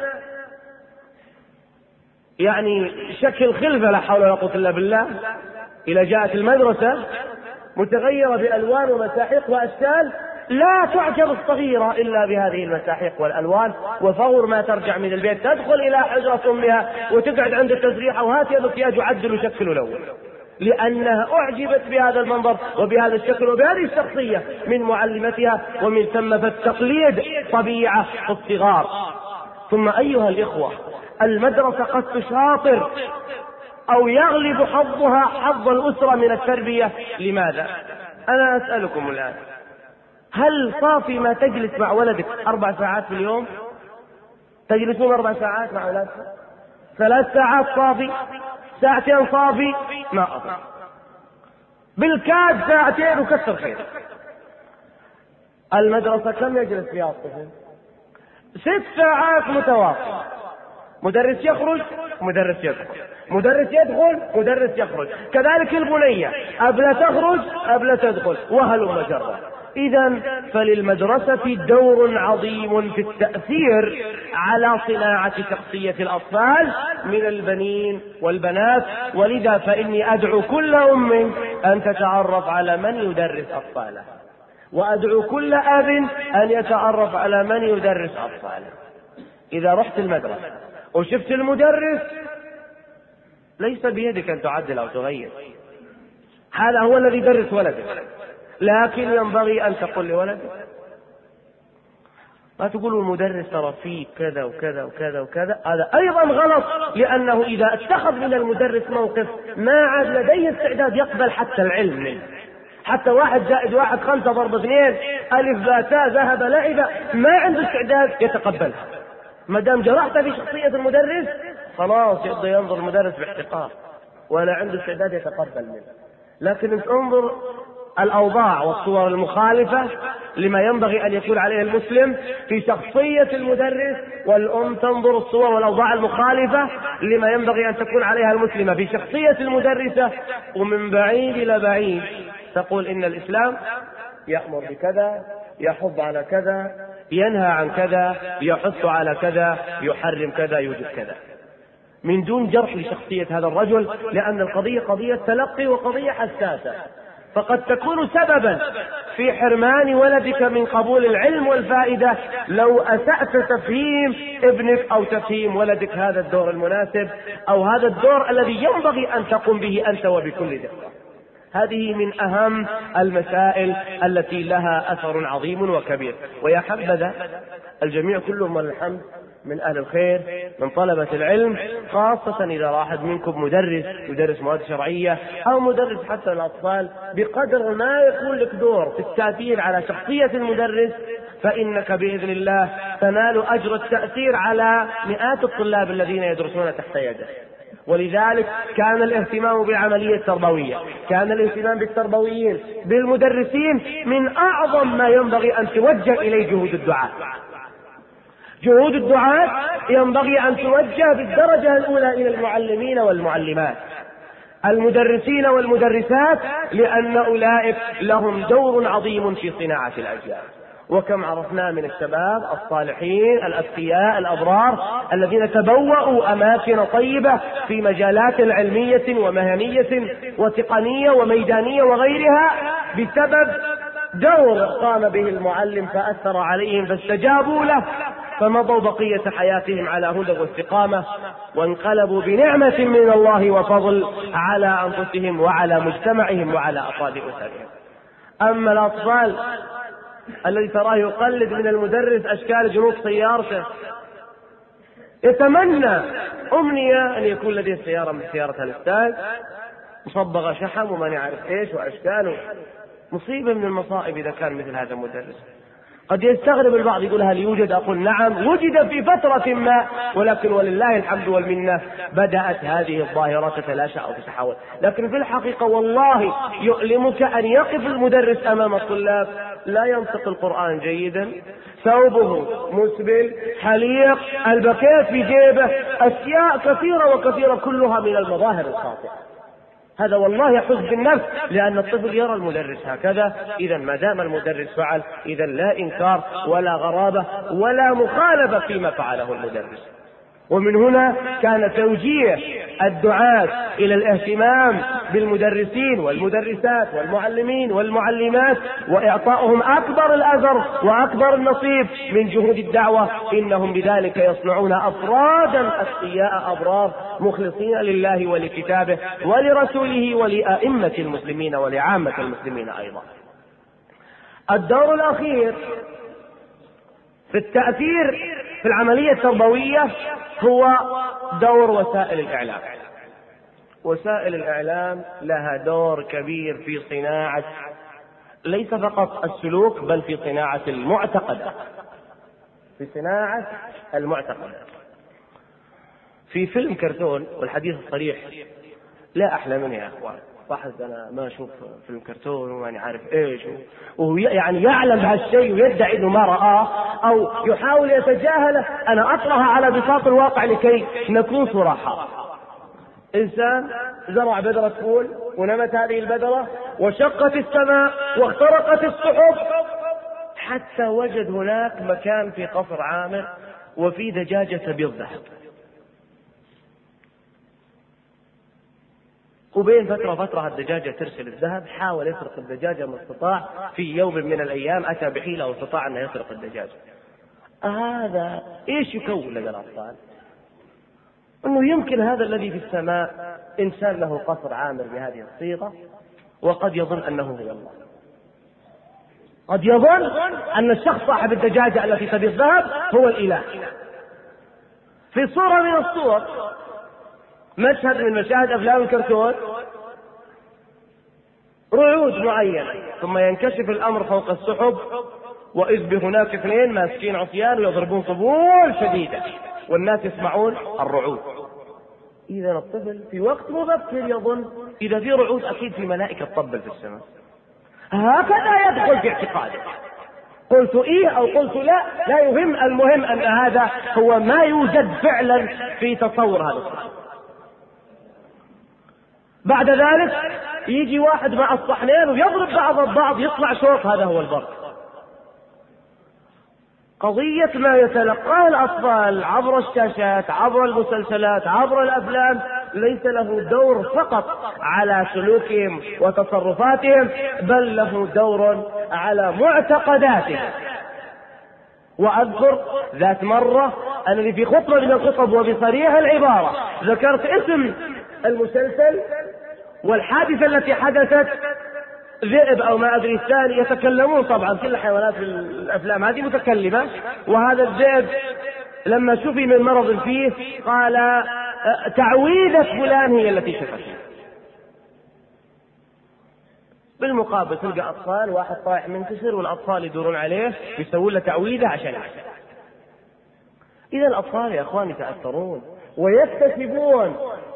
يعني شكل خلفة لا حول ولا قوة إلا بالله، إذا جاءت المدرسة متغيرة بألوان ومساحيق وأشكال، لا تعجب الصغيرة إلا بهذه المساحيق والألوان، وفور ما ترجع من البيت تدخل إلى حجرة أمها وتقعد عند التسريحة وهات يدك يا تعدل وشكل ولون، لأنها أعجبت بهذا المنظر وبهذا الشكل وبهذه الشخصية من معلمتها، ومن ثم فالتقليد طبيعة في الصغار. ثم أيها الإخوة، المدرسة قد تشاطر أو يغلب حظها حظ الأسرة من التربية. لماذا؟ أنا أسألكم الآن، هل صافي ما تجلس مع ولدك 4 ساعات في اليوم؟ تجلسون 4 ساعات مع أولادك؟ 3 ساعات صافي؟ 2 ساعات صافي؟ ما أظن. بالكاد 2 ساعات وكثر خير. المدرسة كم يجلس فيها الطفل؟ 6 ساعات متواصلة. مدرس يخرج، مدرس يدخل، مدرس يدخل، مدرس يخرج. كذلك البنية، أبلة تخرج، أبلة تدخل، وهلم جرا. إذن فللمدرسة دور عظيم في التأثير على صناعة شخصية الأطفال من البنين والبنات. ولذا فإني أدعو كل أم أن تتعرف على من يدرس أطفالها، وأدعو كل أب أن يتعرف على من يدرس أطفاله. إذا رحت المدرسة وشفت المدرس، ليس بيدك أن تعدل أو تغير، هذا هو الذي يدرس ولدك، لكن ينبغي أن تقول لولدك، ما تقول المدرس ترى فيه كذا وكذا وكذا وكذا، هذا أيضا غلط، لأنه إذا اتخذ من المدرس موقف ما عاد لديه استعداد يقبل حتى العلم منه. حتى 1 زائد 1 5 ضرب 2 ألف باء تاء ذهب لعب، ما عنده استعداد يتقبلها. ما دام جرحت في شخصية المدرس خلاص يقدر ينظر المدرس باحتقار ولا عنده استعداد يتقبل منه. لكن انظر الأوضاع والصور المخالفة لما ينبغي أن يكون عليه المسلم في شخصية المدرس، والأم تنظر الصور والأوضاع المخالفة لما ينبغي أن تكون عليها المسلمة في شخصية المدرسة، ومن بعيد إلى بعيد تقول إن الإسلام يأمر بكذا، يحض على كذا، ينهى عن كذا، يحث على كذا، يحرم كذا، يوجب كذا، من دون جرح لشخصية هذا الرجل، لأن القضية قضية تلقي وقضية حساسة، فقد تكون سببا في حرمان ولدك من قبول العلم والفائدة لو أسأت تفهيم ابنك أو تفهيم ولدك هذا الدور المناسب أو هذا الدور الذي ينبغي أن تقوم به أنت وبكل دقة. هذه من أهم المسائل التي لها أثر عظيم وكبير. ويا حبذا الجميع كلهم الحمد من أهل الخير من طلبة العلم، خاصة إذا راحت منكم مدرس مواد شرعية أو مدرس حتى الأطفال، بقدر ما يكون لك دور في التأثير على شخصية المدرس فإنك بإذن الله تنال أجر التأثير على مئات الطلاب الذين يدرسون تحت يده. ولذلك كان الاهتمام بالعملية التربوية، كان الاهتمام بالتربويين بالمدرسين من أعظم ما ينبغي أن توجه إليه جهود الدعاة. جهود الدعاة ينبغي أن توجه بالدرجة الأولى إلى المعلمين والمعلمات، المدرسين والمدرسات، لأن أولئك لهم دور عظيم في صناعة الأجيال. وكم عرفنا من الشباب الصالحين الأذكياء الأبرار الذين تبوأوا أماكن طيبة في مجالات علمية ومهنية وتقنية وميدانية وغيرها بسبب دور قام به المعلم فأثر عليهم فاستجابوا له، فمضوا بقية حياتهم على هدى واستقامة، وانقلبوا بنعمة من الله وفضل على أنفسهم وعلى مجتمعهم وعلى أفراد أسرهم. أما الأطفال الذي تراه يقلد من المدرس أشكال جنوط سيارته، يتمنى أمنية أن يكون لديه سيارة من سيارة الأستاذ مصبغة شحم وما نعرف إيش وأشكاله. مصيبة من المصائب إذا كان مثل هذا المدرس. قد يستغرب البعض يقول هل يوجد؟ أقول نعم، وجد في فترة ما، ولكن ولله الحمد والمنة بدأت هذه الظاهرة تتلاشى أو تتحول. لكن في الحقيقة والله يؤلمك أن يقف المدرس أمام الطلاب لا ينطق القرآن جيدا، ثوبه مسبل حليق، البكيت في جيبه، أشياء كثيرة وكثيرة كلها من المظاهر الخاطئة. هذا والله يحس بالنفس، لأن الطفل يرى المدرس هكذا، إذا ما دام المدرس فعل إذا لا إنكار ولا غرابة ولا مخالفة فيما فعله المدرس. ومن هنا كان توجيه الدعاة إلى الاهتمام بالمدرسين والمدرسات والمعلمين والمعلمات وإعطائهم أكبر الأجر وأكبر النصيب من جهود الدعوة، إنهم بذلك يصنعون أفرادا أتقياء أبرار مخلصين لله ولكتابه ولرسوله ولأئمة المسلمين ولعامة المسلمين أيضا. الدور الأخير في التأثير في العملية التربوية هو دور وسائل الإعلام. وسائل الإعلام لها دور كبير في صناعة ليس فقط السلوك بل في صناعة المعتقدات، في صناعة المعتقدات. في فيلم كرتون، والحديث الصريح لا أحلى منه يا أخوان، صحت أنا ما أشوف فيلم كرتون وما عارف إيش، وهو يعني يعلم بهالشيء ويدعي إنه ما رآه أو يحاول يتجاهله. أنا أطرح على بساط الواقع لكي نكون صراحة. إنسان زرع بذرة فول ونمت هذه البذرة وشقت السماء واخترقت السحب حتى وجد هناك مكان في قصر عامر وفي دجاجة تبيض ذهب. وبين فترة الدجاجة ترسل الذهب، حاول يسرق الدجاجة ما استطاع، في يوم من الأيام أتى بحيلة واستطاع أن يسرق الدجاجة. هذا إيش يكون لدى الأطفال؟ أنه يمكن هذا الذي في السماء إنسان له قصر عامر بهذه الصيغة، وقد يظن أنه هو الله. قد يظن أن الشخص صاحب الدجاجة التي تبيض ذهب هو الإله. في صورة من الصور، مشهد من مشاهد أفلام الكرتون، رعود معينة، ثم ينكشف الأمر فوق السحب وإذ بهناك اثنين ماسكين عصيان ويضربون طبول شديدة والناس يسمعون الرعود. إذا الطفل في وقت مبكر يظن إذا في رعود أكيد في ملائكة تطبل في السماء. هكذا يدخل في اعتقاده. قلت إيه أو قلت لا يهم، المهم أن هذا هو ما يوجد فعلا في تصور هذا الطفل. بعد ذلك يجي واحد مع الصحنين ويضرب بعض البعض يطلع شوط، هذا هو البرق. قضية ما يتلقاه الأطفال عبر الشاشات، عبر المسلسلات، عبر الأفلام، ليس له دور فقط على سلوكهم وتصرفاتهم، بل له دور على معتقداتهم. وأذكر ذات مرة أنني في خطبة من الخطب وبصريح العبارة ذكرت اسم المسلسل والحادثة التي حدثت، ذئب أو ما أدري الثاني، يتكلمون طبعا كل الحيوانات في الأفلام هذه متكلمة، وهذا الذئب لما شفي من مرض فيه قال تعويذة فلان هي التي شفته. بالمقابل تلقى أطفال واحد طايح منكسر والأطفال يدورون عليه يسوون له تعويذة عشان يحسن. إذا الأطفال يا أخوان يتأثرون ويكتسبون،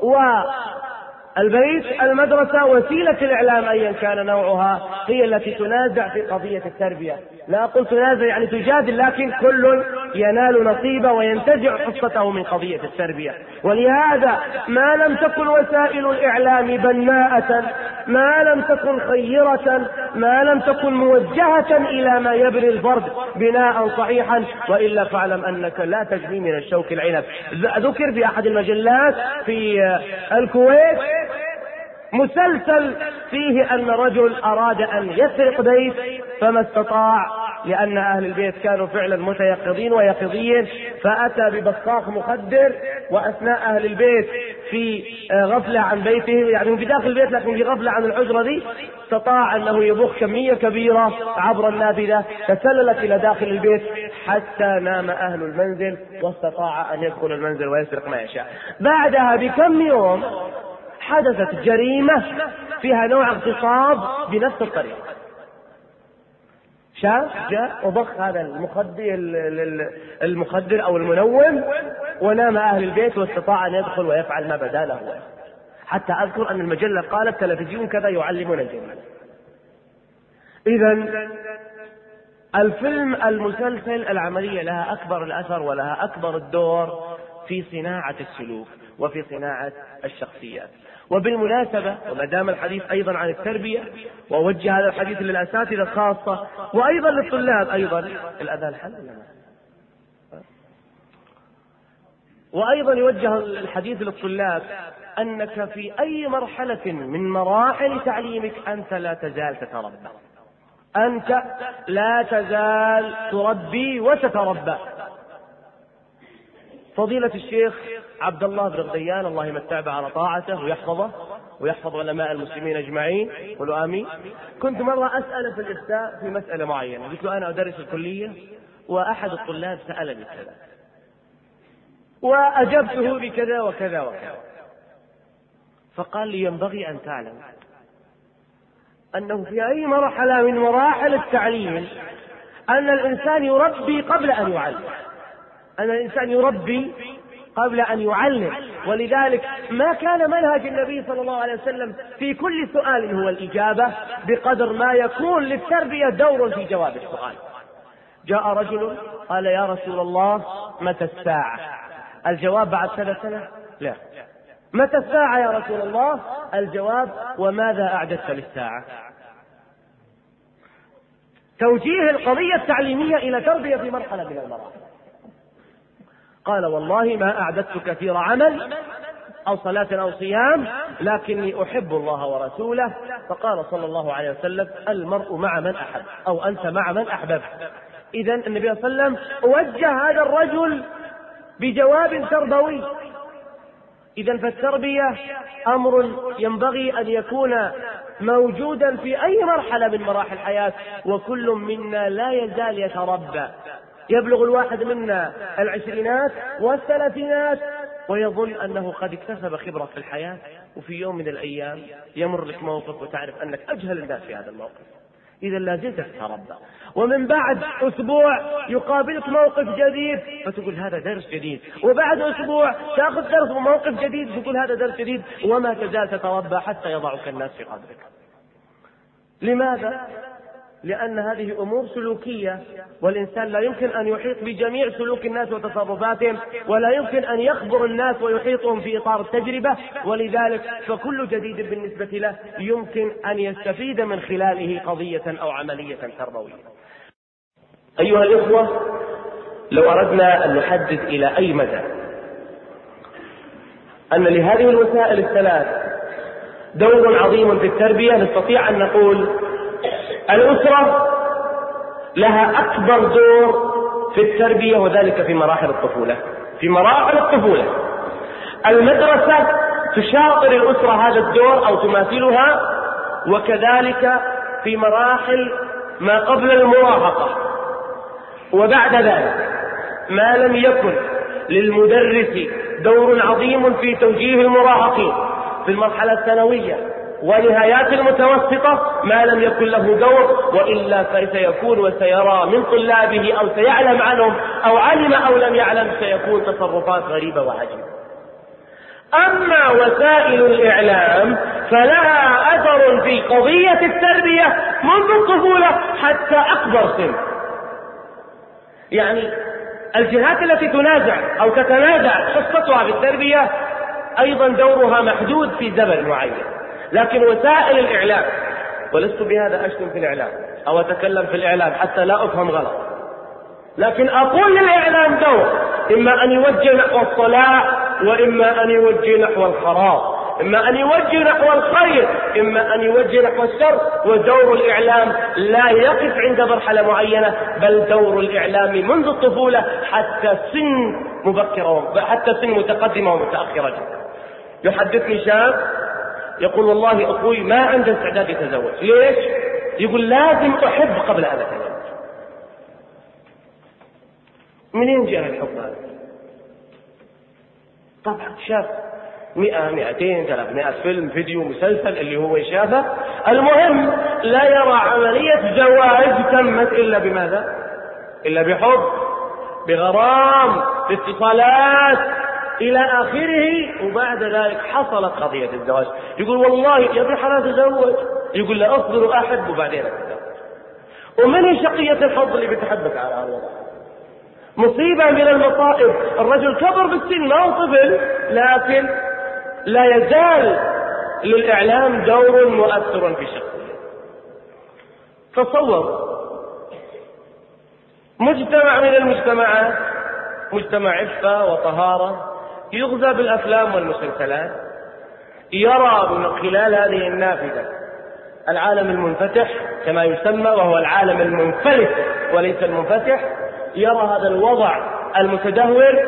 والبيت المدرسة وسيلة الإعلام أيا كان نوعها هي التي تنازع في قضية التربية. لا أقول تنازع يعني تجادل، لكن كل ينال نصيبه وينتزع حصته من قضية التربية. ولهذا ما لم تكن وسائل الإعلام بناءة، ما لم تكن خيرة، ما لم تكن موجهة إلى ما يبني الفرد بناء صحيحا، وإلا فاعلم أنك لا تجني من الشوك العنب. ذكر في أحد المجلات في الكويت مسلسل فيه أن رجل أراد أن يسرق بيت فما استطاع، لأن أهل البيت كانوا فعلا متيقظين ويقظين، فأتى ببصاق مخدر، وأثناء أهل البيت في غفلة عن بيته، يعني في داخل البيت لكن في غفلة عن الحجرة دي، استطاع أنه يبخ كمية كبيرة عبر النافذة تسللت إلى داخل البيت حتى نام أهل المنزل، واستطاع أن يدخل المنزل ويسرق ما يشاء. بعدها بكم يوم حدثت جريمة فيها نوع اغتصاب بنفس الطريقة. جاء وبخ هذا المخدر أو المنوم، ونام أهل البيت واستطاع أن يدخل ويفعل ما بدا له. حتى أذكر أن المجلة قالت تلفزيون كذا يعلمون الجميع. إذن الفيلم المسلسل العملية لها أكبر الأثر ولها أكبر الدور في صناعة السلوك وفي صناعة الشخصيات. وبالمناسبة وما دام الحديث أيضا عن التربية، ووجه هذا الحديث للأساتذة خاصة وأيضا للطلاب أيضا، الأذان حل وأيضا يوجه الحديث للطلاب أنك في أي مرحلة من مراحل تعليمك أنت لا تزال تتربى، أنت لا تزال تربي وتتربى. فضيلة الشيخ عبد الله بن غديان الله يمتع على طاعته ويحفظه ويحفظ علماء المسلمين أجمعين، قولوا آمين. كنت مرة أسأل في الإفتاء في مسألة معينة، قلت له أنا أدرس الكلية وأحد الطلاب سألني كذا وأجبته بكذا وكذا وكذا، فقال لي ينبغي أن تعلم أنه في أي مرحلة من مراحل التعليم أن الإنسان يربي قبل أن يعلم، أن الإنسان يربي قبل أن يعلم. ولذلك ما كان منهج النبي صلى الله عليه وسلم في كل سؤال هو الإجابة، بقدر ما يكون للتربية دور في جواب السؤال. جاء رجل قال يا رسول الله متى الساعة؟ الجواب بعد 3 سنة؟ لا. متى الساعة يا رسول الله؟ الجواب وماذا أعددت للساعة؟ توجيه القضية التعليمية إلى تربية في مرحلة من المراحل. قال والله ما أعددت كثير عمل أو صلاة أو صيام، لكني أحب الله ورسوله. فقال صلى الله عليه وسلم المرء مع من أحب، أو أنت مع من أحببت. إذن النبي صلى الله عليه وسلم وجه هذا الرجل بجواب تربوي. إذن فالتربية أمر ينبغي أن يكون موجودا في أي مرحلة من مراحل الحياة، وكل منا لا يزال يتربى. يبلغ الواحد منا 20 و30 ويظن أنه قد اكتسب خبرة في الحياة، وفي يوم من الأيام يمر لك موقف وتعرف أنك أجهل الناس في هذا الموقف، إذا لا زلت تتربى. ومن بعد أسبوع يقابلك موقف جديد فتقول هذا درس جديد، وبعد أسبوع تأخذ درس وموقف جديد تقول هذا درس جديد، وما تزال تتربى حتى يضعك الناس في قدرك. لماذا؟ لأن هذه أمور سلوكية، والإنسان لا يمكن أن يحيط بجميع سلوك الناس وتصرفاتهم، ولا يمكن أن يخبر الناس ويحيطهم في إطار التجربة، ولذلك فكل جديد بالنسبة له يمكن أن يستفيد من خلاله قضية أو عملية تربوية. أيها الإخوة، لو أردنا أن نحدد إلى أي مدى أن لهذه الوسائل الثلاث دور عظيم في التربية، نستطيع أن نقول الأسرة لها أكبر دور في التربية، وذلك في مراحل الطفولة. في مراحل الطفولة المدرسة تشاطر الأسرة هذا الدور أو تماثلها، وكذلك في مراحل ما قبل المراهقة. وبعد ذلك ما لم يكن للمدرس دور عظيم في توجيه المراهقين في المرحلة الثانوية ونهايات المتوسطة ما لم يكن له دور، وإلا فسيكون وسيرى من طلابه أو سيعلم عنهم أو علم أو لم يعلم سيكون تصرفات غريبة وعجيبة. أما وسائل الإعلام فلها أثر في قضية التربية منذ الطفولة حتى أكبر سن. يعني الجهات التي تنازع أو تتنازع حصتها بالتربية أيضا دورها محدود في زمن معين، لكن وسائل الإعلام، ولست بهذا أشتم في الإعلام أو أتكلم في الإعلام حتى لا أفهم غلط، لكن أقول للإعلام دور، إما أن يوجه نحو الصلاح وإما أن يوجه نحو الخراب، إما أن يوجه نحو الخير إما أن يوجه نحو الشر. ودور الإعلام لا يقف عند مرحلة معينة، بل دور الإعلام منذ الطفولة حتى سن مبكرة، حتى سن متقدمة ومتأخرة جدا. يحدثني شاب يقول والله أخوي ما عنده استعداد يتزوج. ليش؟ يقول لازم أحب قبل أن أتزوج. منين جاء الحب هذا؟ طبعا شاف 100 200 300 فيلم فيديو مسلسل اللي هو يشافه، المهم لا يرى عملية زواج تمت إلا بماذا؟ إلا بحب، بغرام، باتصالات إلى آخره. وبعد ذلك حصلت قضية الزواج، يقول والله يا ابن حلال تزوج، يقول لا أصبر أحب وبعدين أتزوج. ومن شقية الحب اللي بتحبك على الوضع؟ مصيبة من المصائب. الرجل كبر بالسن ما هو طفل، لكن لا يزال للإعلام دور مؤثر في شخصيته. تصور مجتمع من المجتمعات، مجتمع عفة وطهارة، يغذى بالأفلام والمسلسلات، يرى من خلال هذه النافذة العالم المنفتح كما يسمى، وهو العالم المنفلت وليس المنفتح. يرى هذا الوضع المتدهور،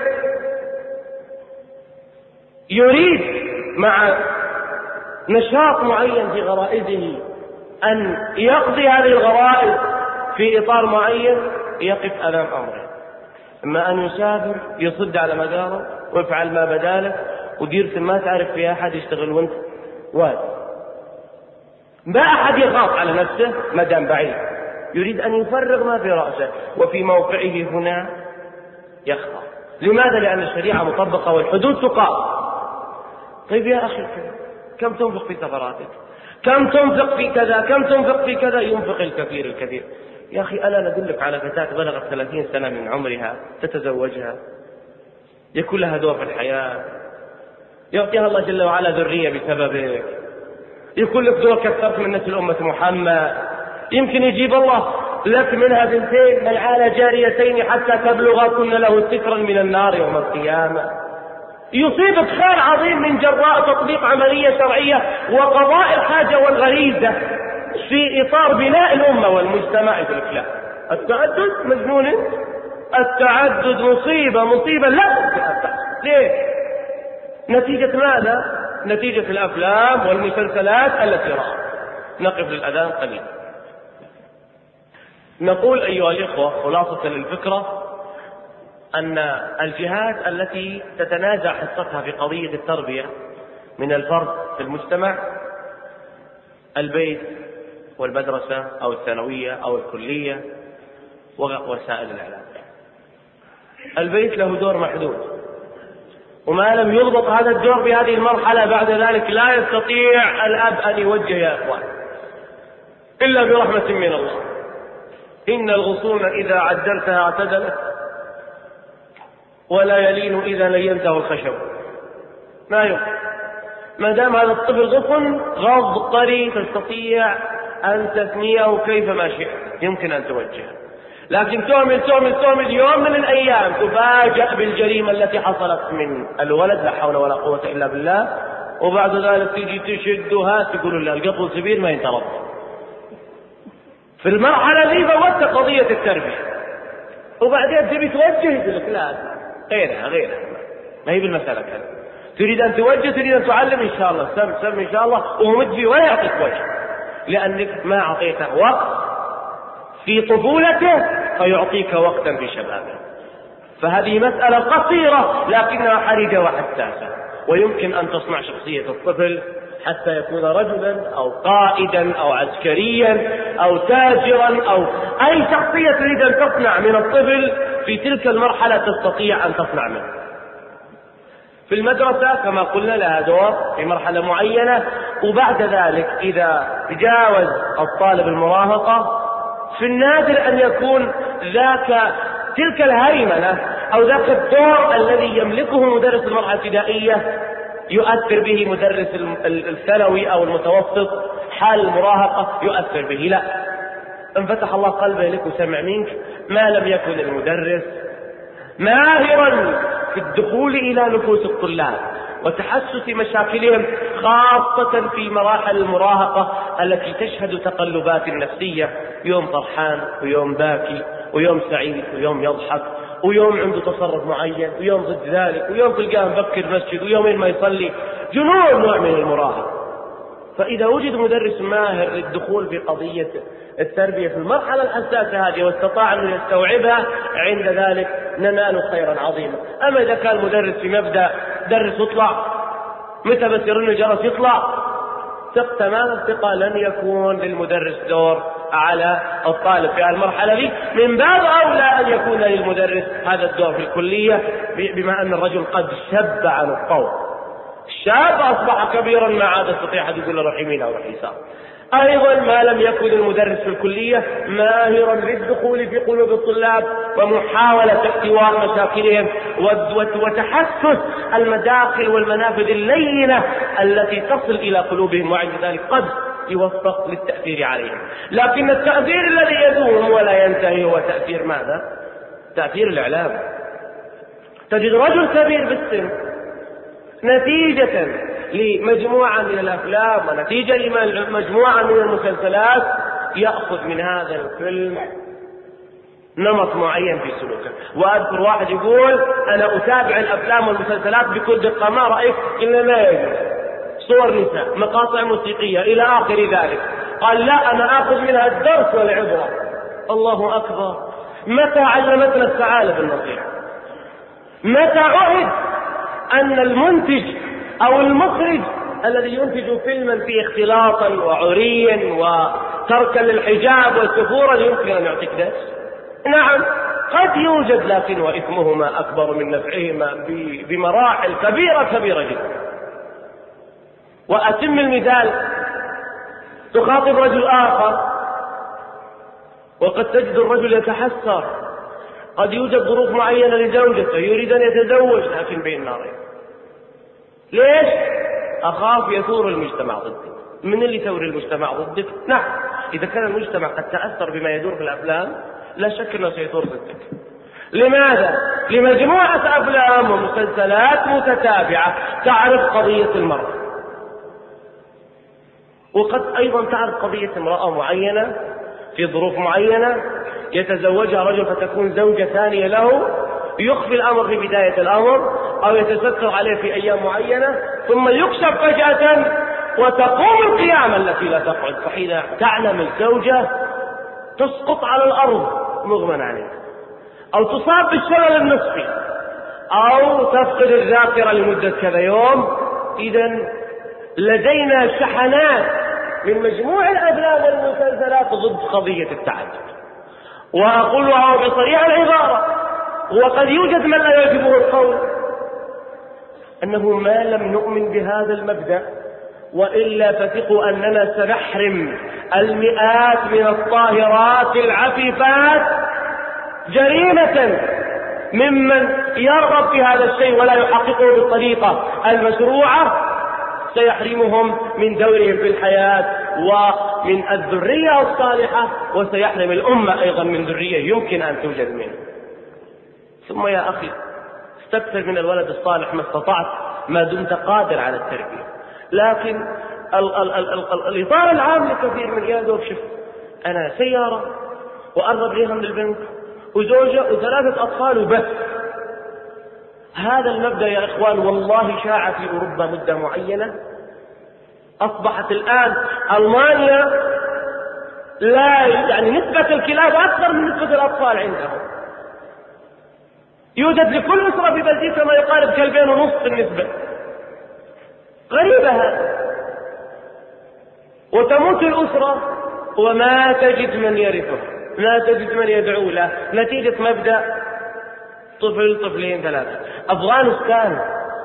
يريد مع نشاط معين في غرائزه أن يقضي هذه الغرائز في إطار معين، يقف أمام أمره، إما أن يسافر يصد على مداره ويفعل ما بداله وديرته ما تعرف فيها أحد يشتغل وانت واحد، ما أحد يخاف على نفسه مدام بعيد، يريد أن يفرغ ما في رأسه وفي موقعه هنا يخطأ. لماذا؟ لأن الشريعة مطبقة والحدود تقام. طيب يا أخي كم تنفق في سفراتك؟ كم تنفق في كذا؟ كم تنفق في كذا؟ ينفق الكثير الكثير. يا أخي ألا ندلك على فتاة بلغت 30 سنة من عمرها تتزوجها، يكون لها دور في الحياة، يعطيها الله جل وعلا ذرية بسببك، يكون لك دور كثرت من نسل أمة محمد، يمكن يجيب الله لك منها بنتين ملعانة جاريتين حتى تبلغ كن له سترا من النار يوم القيامة. يصيبك خير عظيم من جراء تطبيق عملية شرعية وقضاء الحاجة والغريزة في إطار بناء الأمة والمجتمع. الإسلام التعدد مجنون، التعدد مصيبة لا ليه؟ نتيجة ماذا؟ نتيجة الأفلام والمسلسلات التي رأى. نقف للأذان قليلا. نقول أيها الإخوة خلاصة للفكرة أن الجهات التي تتنازع حصتها في قضية التربية من الفرد في المجتمع، البيت والمدرسة أو الثانوية أو الكلية ووسائل الإعلام. البيت له دور محدود، وما لم يضبط هذا الدور بهذه المرحلة بعد ذلك لا يستطيع الأب أن يوجه يا إخوان إلا برحمة من الله. إن الغصون إذا عدلتها اعتدلت ولا يلين إذا لينته الخشب. ما يمكن ما دام هذا الطفل غصن غض طري تستطيع أن تثنيه كيفما شئت، يمكن أن توجهه، لكن تهمل يوم من الأيام تفاجأ بالجريمة التي حصلت من الولد، لا حول ولا قوة إلا بالله، وبعد ذلك تيجي تشدها تقول له القطو سبيل ما ينترض. في المرحلة ذي فوتت قضية التربية، وبعدين تبي توجه يقول لك لا غيرها ما هي بالمسألة كذا. تريد أن توجه، تريد أن تعلم إن شاء الله سم إن شاء الله، ومد فيه ولا يعطيك وجه، لأنك ما أعطيته وقت في طفولته فيعطيك وقتا في شبابه. فهذه مسألة قصيرة لكنها حرجة وحساسة، ويمكن أن تصنع شخصية الطفل حتى يكون رجلا أو قائدا أو عسكريا أو تاجرا أو أي شخصية تريد أن تصنع من الطفل في تلك المرحلة تستطيع أن تصنع منه. في المدرسة كما قلنا لها دور في مرحلة معينة، وبعد ذلك إذا تجاوز الطالب المراهقة في النادر أن يكون تلك الهيمنة أو ذاك الدور الذي يملكه مدرس المرحلة الابتدائية يؤثر به مدرس الثانوي أو المتوسط. حال المراهقة يؤثر به، لا، انفتح الله قلبه لك وسمع منك ما لم يكن المدرس ماهرا في الدخول إلى نفوس الطلاب وتحسس مشاكلهم، خاصة في مراحل المراهقة التي تشهد تقلبات نفسية، يوم فرحان ويوم باكي ويوم سعيد ويوم يضحك ويوم عنده تصرف معين ويوم ضد ذلك ويوم تلقاه مبكر مسجد ويومين ما يصلي، جنون نوع من المراهقة. فإذا وجد مدرس ماهر للدخول في قضية التربية في المرحلة الحساسة هذه واستطاع أن يستوعبها، عند ذلك ننال خيرا عظيما. أما إذا كان مدرس في مبدأ درس يطلع متى بس يرن الجرس يطلع، ثق تمام الثقة لن يكون للمدرس دور على الطالب في المرحلة دي. من باب أولى أن يكون للمدرس هذا الدور في الكلية، بما أن الرجل قد شب عن الطور، الشاب أصبح كبيرا ما عاد يستطيع أحد يقول له روح يمين أو روح يسار. أيضا ما لم يكن المدرس في الكلية ماهرا بالدخول في قلوب الطلاب ومحاولة احتواء مشاكلهم وتحسس المداخل والمنافذ اللينة التي تصل إلى قلوبهم، وعند ذلك قد يوفق للتأثير عليهم. لكن التأثير الذي يدوم ولا ينتهي هو تأثير ماذا؟ تأثير الإعلام. تجد رجل كبير بالسن نتيجة لمجموعة من الأفلام ونتيجة لمجموعة من المسلسلات يأخذ من هذا الفيلم نمط معين في سلوكه. وأذكر واحد يقول أنا أتابع الأفلام والمسلسلات بكل دقة، ما رأيك؟ إلا لا يجوز، صور نساء، مقاطع موسيقية إلى آخر ذلك. قال لا، أنا أخذ منها الدرس والعبرة. الله أكبر! متى علمتنا الثعالب النصيحة؟ متى عهد أن المنتج أو المخرج الذي ينتج فيلما فيه اختلاطا وعريا وتركا للحجاب والسفورة يمكن أن يعطيك درس؟ نعم قد يوجد، لكن وإثمهما أكبر من نفعهما بمراحل كبيرة جدا. وأتم المثال، تخاطب رجل آخر وقد تجد الرجل يتحسر، قد يوجد ظروف معينة لزوجته يريد أن يتزوج لكن بين نارين. ليش؟ أخاف يثور المجتمع ضدك. من اللي يثور المجتمع ضدك؟ نعم، إذا كان المجتمع قد تأثر بما يدور في الأفلام لا شك أنه سيثور ضدك. لماذا؟ لمجموعة أفلام ومسلسلات متتابعة تعرف قضية المرأة، وقد أيضا تعرف قضية امرأة معينة في ظروف معينة يتزوجها رجل فتكون زوجة ثانية له، يخفي الأمر في بداية الأمر أو يتستر عليه في أيام معينة، ثم يكشف فجأة وتقوم القيامة التي لا تقعد. فحين تعلم الزوجة تسقط على الأرض مغمى عليها، أو تصاب بالشلل النصفي، أو تفقد الذاكرة لمدة كذا يوم. إذن لدينا شحنات من مجموع الأفلام والمسلسلات ضد قضية التعدد. وأقولها بصريح العبارة، وقد يوجد من لا يعجبه القول، أنه ما لم نؤمن بهذا المبدأ وإلا فثقوا أننا سنحرم المئات من الطاهرات العفيفات جريمة ممن يرغب في هذا الشيء ولا يحققه بالطريقة المشروعة، سيحرمهم من دورهم في الحياة ومن الذرية الصالحة، وسيحرم الأمة أيضا من ذرية يمكن أن توجد منه. ثم يا أخي استكثر من الولد الصالح ما استطعت ما دمت قادر على التربية. لكن الإطار العام لكثير من يادوب، شوف أنا سيارة وأرغب ليها من البنك وزوجة وثلاثة أطفال وبس. هذا المبدأ يا إخوان والله شاع في أوروبا مدة معينة، أصبحت الآن ألمانيا لا نسبة الكلاب أكثر من نسبة الأطفال عندهم. يوجد لكل أسرة في بلدية ما يقارب 2.5 النسبة. غريبة هذا. وتموت الأسرة وما تجد من يرثه، لا تجد من يدعو له، نتيجة مبدأ طفل 2 3. أفغانستان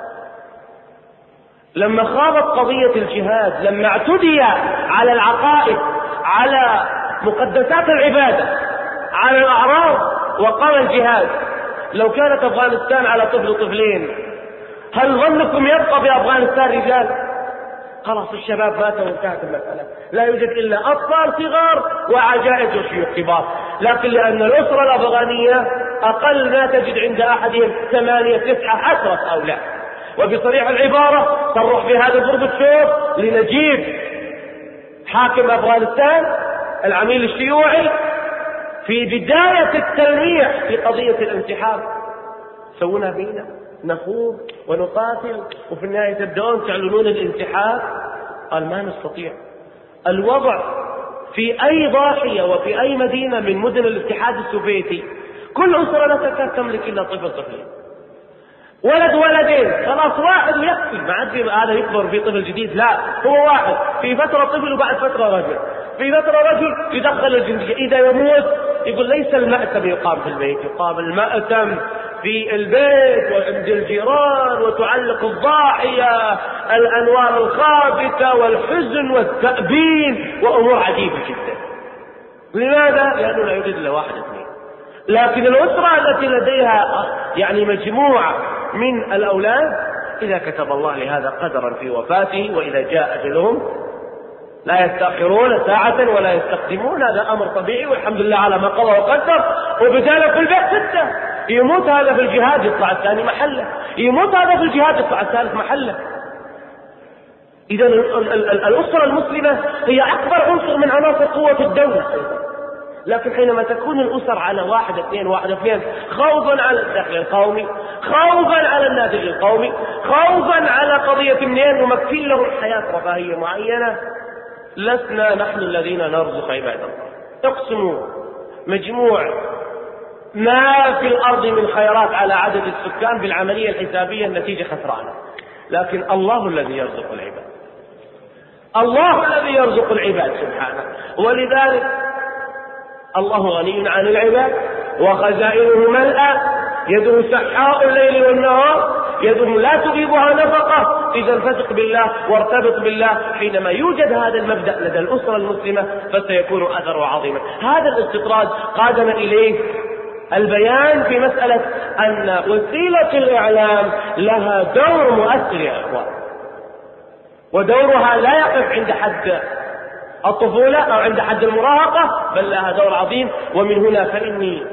لما خاضت قضية الجهاد، لما اعتدي على العقائد، على مقدسات العبادة، على الأعراض، وقام الجهاد، لو كانت أفغانستان على 2 2، هل ظنكم يبقى في أفغانستان رجال؟ خلاص الشباب ماتوا وانتهت المسألة، لا يوجد إلا أطفال صغار وعجائز وشيوخ كبار. لكن لأن الأسرة الأفغانية أقل ما تجد عند أحدهم 8 9 10 أولاد. وبصريح العبارة صرح في هذا غورباتشوف لنجيب حاكم أفغانستان العميل الشيوعي في بداية التلميح في قضية الانسحاب: سوونا بينا نخوض ونقاتل وفي النهاية تبدأون تعلنون الانسحاب. قال ما نستطيع. الوضع في أي ضاحية وفي أي مدينة من مدن الاتحاد السوفيتي كل أسرة لا تكاد تملك إلا 2 2، ولد ولدين، خلاص واحد يكفي، ما عاد هذا يكبر في طفل جديد، لا هو واحد، في فترة طفل وبعد فترة رجل، في فترة رجل يدخل الجندية، إذا يموت يقول ليس المأتم يقام في البيت، يقام المأتم في البيت وعند الجيران، وتعلق الضاحية الأنوار الخافتة والحزن والتأبين وأمور عجيبة جدا. لماذا؟ لأنه لا يوجد إلا 1 2. لكن الأسرة التي لديها يعني مجموعة من الأولاد، إذا كتب الله لهذا قدرا في وفاته وإذا جاء أجلهم لا يستأخرون ساعة ولا يستقدمون، هذا أمر طبيعي والحمد لله على ما قضى وقدر. وبذلك في البيت 6، يموت هذا في الجهاد يطلع الثاني محله، يموت هذا في الجهاد يطلع الثالث محله. إذا الأسرة المسلمة هي أكبر عنصر من عناصر قوة الدولة. لكن حينما تكون الأسر على 1 2 خوفا على الدخل القومي، خوفا على الناتج القومي، خوفا على قضية منين نمكن له الحياة رفاهية معينة، لسنا نحن الذين نرزق عباد الله. اقسموا مجموع ما في الأرض من خيرات على عدد السكان بالعملية الحسابية، النتيجة خسرانة. لكن الله الذي يرزق العباد، الله الذي يرزق العباد سبحانه. ولذلك الله غني عن العباد وخزائنه ملأى، يده سحاء الليل والنهار، يده لا تغيبها نفقة. إذا فثق بالله وارتبط بالله. حينما يوجد هذا المبدأ لدى الأسرة المسلمة فسيكون أثره عظيما. هذا الاستطراد قادنا إليه البيان في مسألة أن وسيلة الإعلام لها دور مؤثر يا إخوان، ودورها لا يقف عند حد الطفولة أو عند حد المراهقة، بل لها دور عظيم. ومن هنا فإني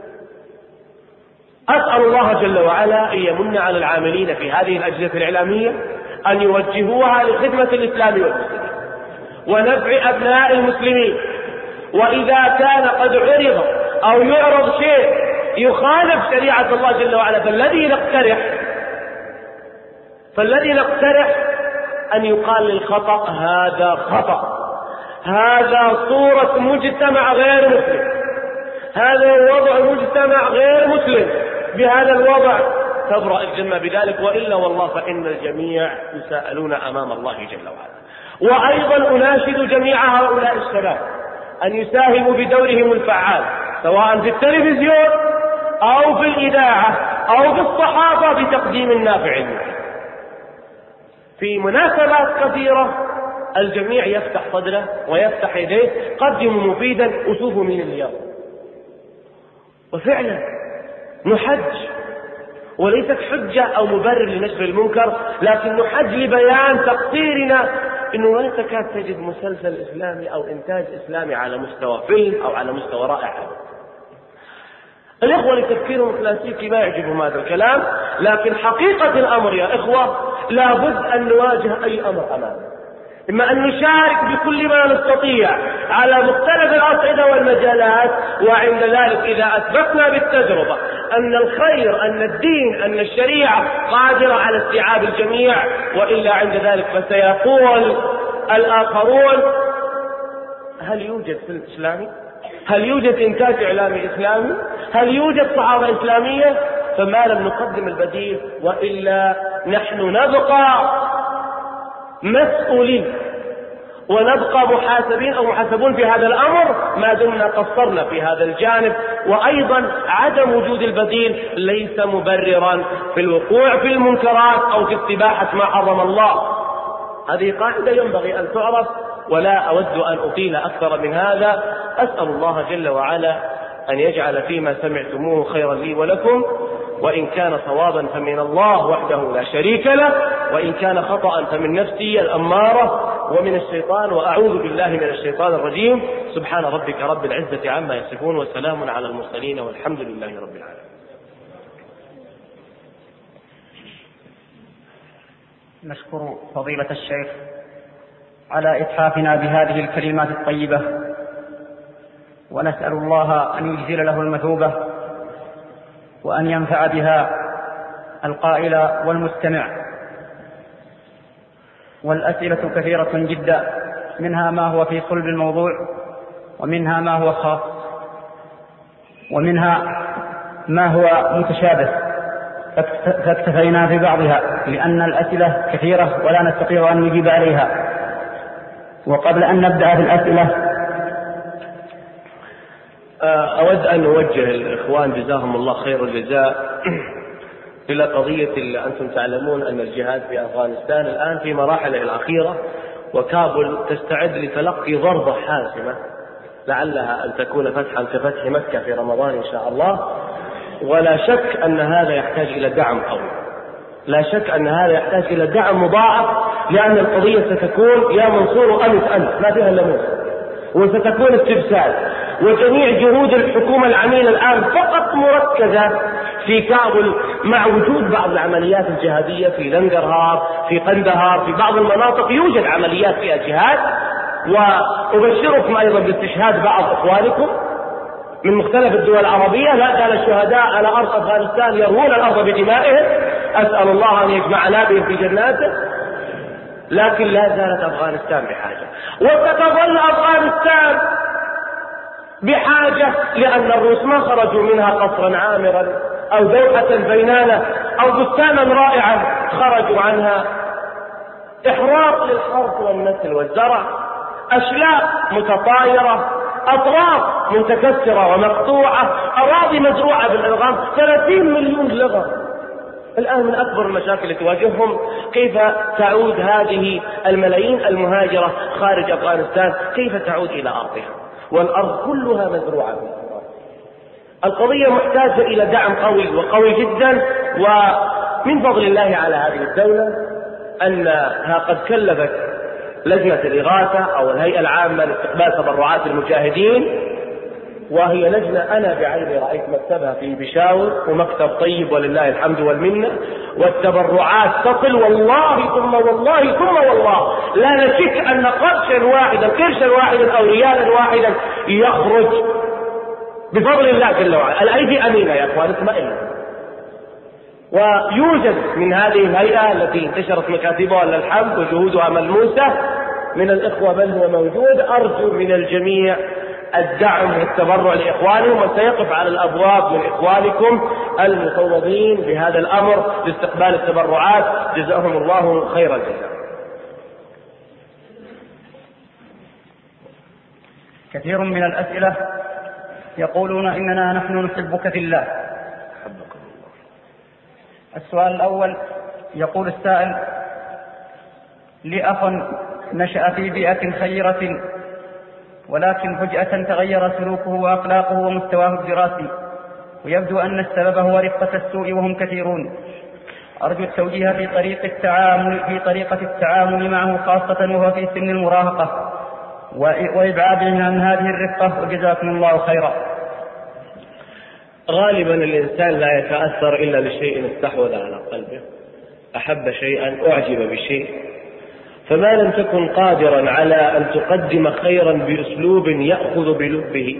أسأل الله جل وعلا أن يمن على العاملين في هذه الأجهزة الإعلامية أن يوجهوها لخدمة الإسلام والمسلمين ونفع أبناء المسلمين. وإذا كان قد عرض أو يعرض شيء يخالف شريعة الله جل وعلا فالذي نقترح أن يقال للخطأ هذا خطأ، هذا صورة مجتمع غير مسلم، هذا وضع مجتمع غير مسلم، بهذا الوضع تبرأ الذمة بذلك، وإلا والله فإن الجميع يساءلون أمام الله جل وعلا. وأيضا أناشد جميع هؤلاء الشباب أن يساهموا بدورهم الفعال، سواء في التلفزيون أو في الإذاعة أو في الصحافة، بتقديم النافع المفيد. في مناسبات كثيرة الجميع يفتح صدره ويفتح يديه، قدموا مفيدا وشوفوا من اليوم. وفعلا نحج، وليست حجة أو مبرر لنشر المنكر، لكن نحج لبيان تقصيرنا إنه ما تكاد تجد مسلسل إسلامي أو إنتاج إسلامي على مستوى فيلم أو على مستوى رائع. الإخوة لتفكيرهم كلاسيكي ما يعجبهم هذا الكلام، لكن حقيقة الأمر يا إخوة لابد أن نواجه أي أمر أمامنا، إما أن نشارك بكل ما نستطيع على مختلف الأصعدة والمجالات، وعند ذلك إذا أثبتنا بالتجربة أن الخير، أن الدين، أن الشريعة قادرة على استيعاب الجميع، وإلا عند ذلك فسيقول الآخرون هل يوجد فيلم إسلامي؟ هل يوجد إنتاج إعلامي إسلامي؟ هل يوجد صحافة إسلامية؟ فما لم نقدم البديل، وإلا نحن نبقى مسؤولين ونبقى محاسبين أو محاسبون في هذا الأمر ما دمنا قصرنا في هذا الجانب. وأيضا عدم وجود البديل ليس مبررا في الوقوع في المنكرات أو في استباحة ما حرم الله. هذه قاعدة ينبغي أن تعرف، ولا أود أن أطيل أكثر من هذا. أسأل الله جل وعلا أن يجعل فيما سمعتموه خيرا لي ولكم، وإن كان صوابا فمن الله وحده لا شريك له، وإن كان خطأ فمن نفسي الأمارة ومن الشيطان، وأعوذ بالله من الشيطان الرجيم. سبحان ربك رب العزة عما يصفون، وسلام على المرسلين، والحمد لله رب العالمين. نشكر فضيلة الشيخ على إتحافنا بهذه الكلمات الطيبة، ونسأل الله أن يجزل له المثوبة، وأن ينفع بها القائل والمستمع. والأسئلة كثيرة جدا، منها ما هو في صلب الموضوع، ومنها ما هو خاص، ومنها ما هو متشابه، فاكتفينا ببعضها لأن الأسئلة كثيرة ولا نستطيع أن نجيب عليها. وقبل أن نبدأ في الأسئلة أود أن أوجه الإخوان جزاهم الله خير الجزاء إلى قضية أنتم تعلمون أن الجهاد في أفغانستان الآن في مراحله الأخيرة، وكابل تستعد لتلقي ضربة حاسمة لعلها أن تكون فتحا كفتح مكة في رمضان إن شاء الله. ولا شك أن هذا يحتاج إلى دعم قوي، لا شك أن هذا يحتاج إلى دعم مضاعف، لأن القضية ستكون يا منصور أنت ما فيها إلا موسى، وستكون استبسال. وجميع جهود الحكومة العميلة الآن فقط مركزة في كابل، مع وجود بعض العمليات الجهادية في لنجرهار، في قندهار، في بعض المناطق يوجد عمليات فيها جهاد. وأبشركم أيضا باستشهاد بعض إخوانكم من مختلف الدول العربية، لا زال الشهداء على أرض أفغانستان يروون الأرض بدمائهم، أسأل الله أن يجمعنا بهم في جناته. لكن لا زالت أفغانستان بحاجة، وستظل أفغانستان بحاجة، لأن الروس ما خرجوا منها قصرا عامرا أو دوحة بينانة أو بستانا رائعا، خرجوا عنها إحراق للحرث والنسل والزرع، أشلاء متطايرة، أطراف متكسرة ومقطوعة، أراضي مزروعة بالألغام، 30 مليون لغة. الآن من أكبر المشاكل اللي تواجههم كيف تعود هذه الملايين المهاجرة خارج أفغانستان، كيف تعود إلى أرضها، والأرض كلها مزروعة بالألغام. القضية محتاجة إلى دعم قوي وقوي جدا. ومن فضل الله على هذه الدولة أنها قد كلفت لجنة الإغاثة أو الهيئة العامة لاستقبال تبرعات المجاهدين، وهي لجنة أنا بعيني رأيت مكتبها في بشاور، ومكتب طيب ولله الحمد والمنة، والتبرعات تصل والله ثم والله ثم والله. لا نشك أن قرشا واحدا أو ريالا واحدا يخرج بفضل الله جل وعلا. الأيدي أمينة يا أخوان، اسمعوا. ويوجد من هذه الهيئة التي انتشرت مكاتبها لله الحمد وجهودها ملموسة من الإخوة، بل هو موجود. أرجو من الجميع الدعم والتبرع لإخوانهم، وسيقف على الأبواب من إخوانكم المفوضين بهذا الأمر لاستقبال التبرعات، جزاهم الله خير الجزاء. كثير من الأسئلة يقولون إننا نحن نحبك في الله. السؤال الأول، يقول السائل: لي أخ نشأ في بيئة خيرة، ولكن فجأة تغير سلوكه وأخلاقه ومستواه الدراسي، ويبدو أن السبب هو رفقة السوء وهم كثيرون. أرجو التوجيه في طريقة التعامل معه، خاصة وهو في سن المراهقة، وإبعاده عن هذه الرفقة، وجزاكم الله خيرا. غالبا الإنسان لا يتأثر إلا لشيء استحوذ على قلبه، أحب شيئا، أعجب بشيء، فما لم تكن قادرا على أن تقدم خيرا بأسلوب يأخذ بلبه،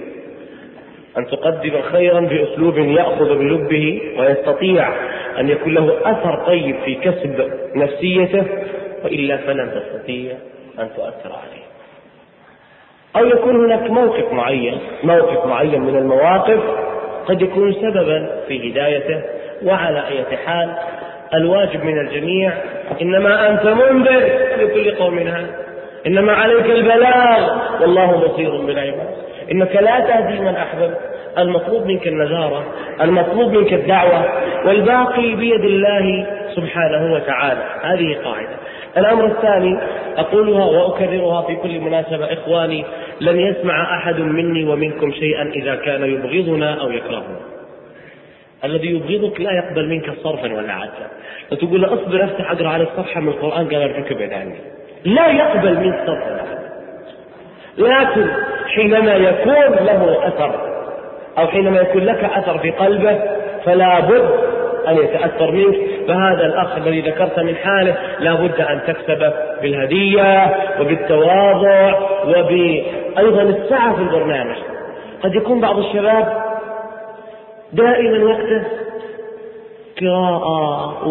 ويستطيع أن يكون له أثر طيب في كسب نفسيته، وإلا فلن تستطيع أن تؤثر عليه. أو يكون هناك موقف معين من المواقف قد يكون سببا في هدايته وعلى أي حال الواجب من الجميع، إنما أنت منذر لكل قوم هاد، إنما عليك البلاغ والله بصير بالعباد، إنك لا تهدي من أحببت، المطلوب منك النذارة، المطلوب منك الدعوة، والباقي بيد الله سبحانه وتعالى. هذه قاعدة. الأمر الثاني أقولها وأكررها في كل مناسبة: إخواني، لن يسمع أحد مني ومنكم شيئا إذا كان يبغضنا أو يكرهنا. الذي يبغضك لا يقبل منك صرفا ولا عدلا. فتقول له اصبر افتح اقرا عليك صفحة من القرآن، قال ارجوك ابعد عني، لا يقبل منك صرفا ولا عدلا. لكن حينما يكون له أثر أو حينما يكون لك أثر في قلبه فلا بد أن يتأثر منك. فهذا الأخ الذي ذكرت من حاله لا بد أن تكسبه بالهدية وبالتواضع وبأيضا السعة في البرنامج. قد يكون بعض الشباب دائما وقته قراءة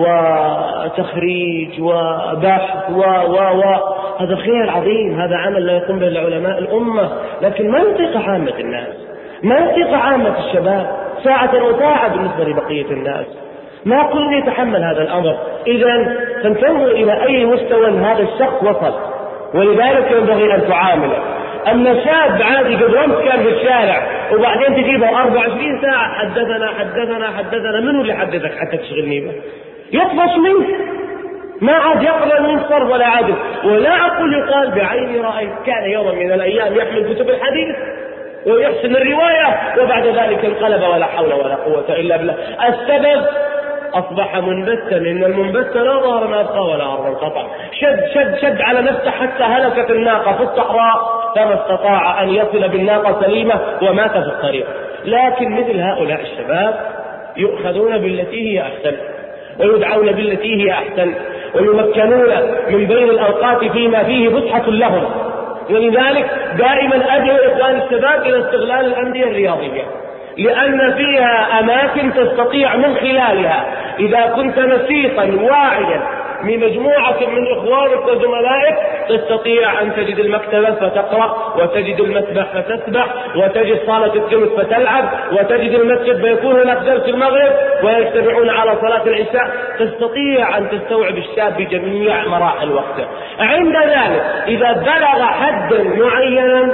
وتخريج وبحث هذا خير عظيم، هذا عمل لا يقوم به علماء الأمة، لكن ما يطيق عامة الناس، ما يطيق عامة الشباب ساعة وساعة بالنسبة لبقية الناس. ما كل يتحمل هذا الأمر. إذن فانتظر إلى أي مستوى هذا الشخص وصل، ولذلك ينبغي أن تعامله. أما شاب عادي قبل أمس كان في الشارع وبعدين تجيبه 24 ساعة حدثنا، منو اللي حدثك حتى تشغلني به؟ يطفش منك، ما عاد يقبل من صرف ولا عدل. ولا أقول يقال بعيني رأيت كان يوما من الأيام يحمل كتب الحديث ويحسن الرواية وبعد ذلك انقلب ولا حول ولا قوة إلا بالله. السبب أصبح منبتا، إن المنبت لا ظهر ما أبقى ولا أرض انقطع. شد على نفسه حتى هلكت الناقة في الصحراء فما استطاع أن يصل بالناقة سليمة ومات في الطريق. لكن مثل هؤلاء الشباب يؤخذون بالتي هي أحسن ويدعون بالتي هي أحسن ويمكنون من بين الأوقات فيما فيه فسحة لهم. ولذلك دائما أدعو إخوان الشباب إلى استغلال الأندية الرياضية، لأن فيها أماكن تستطيع من خلالها إذا كنت نشيطا واعيا من مجموعة من إخوانك وزملائك تستطيع أن تجد المكتبة فتقرأ، وتجد المسبح فتسبح، وتجد صالة التنس فتلعب، وتجد المسجد فيكون هناك درس المغرب ويجتمعون على صلاة العشاء. تستطيع أن تستوعب الشاب بجميع مراحل وقته. عند ذلك إذا بلغ حدا معينا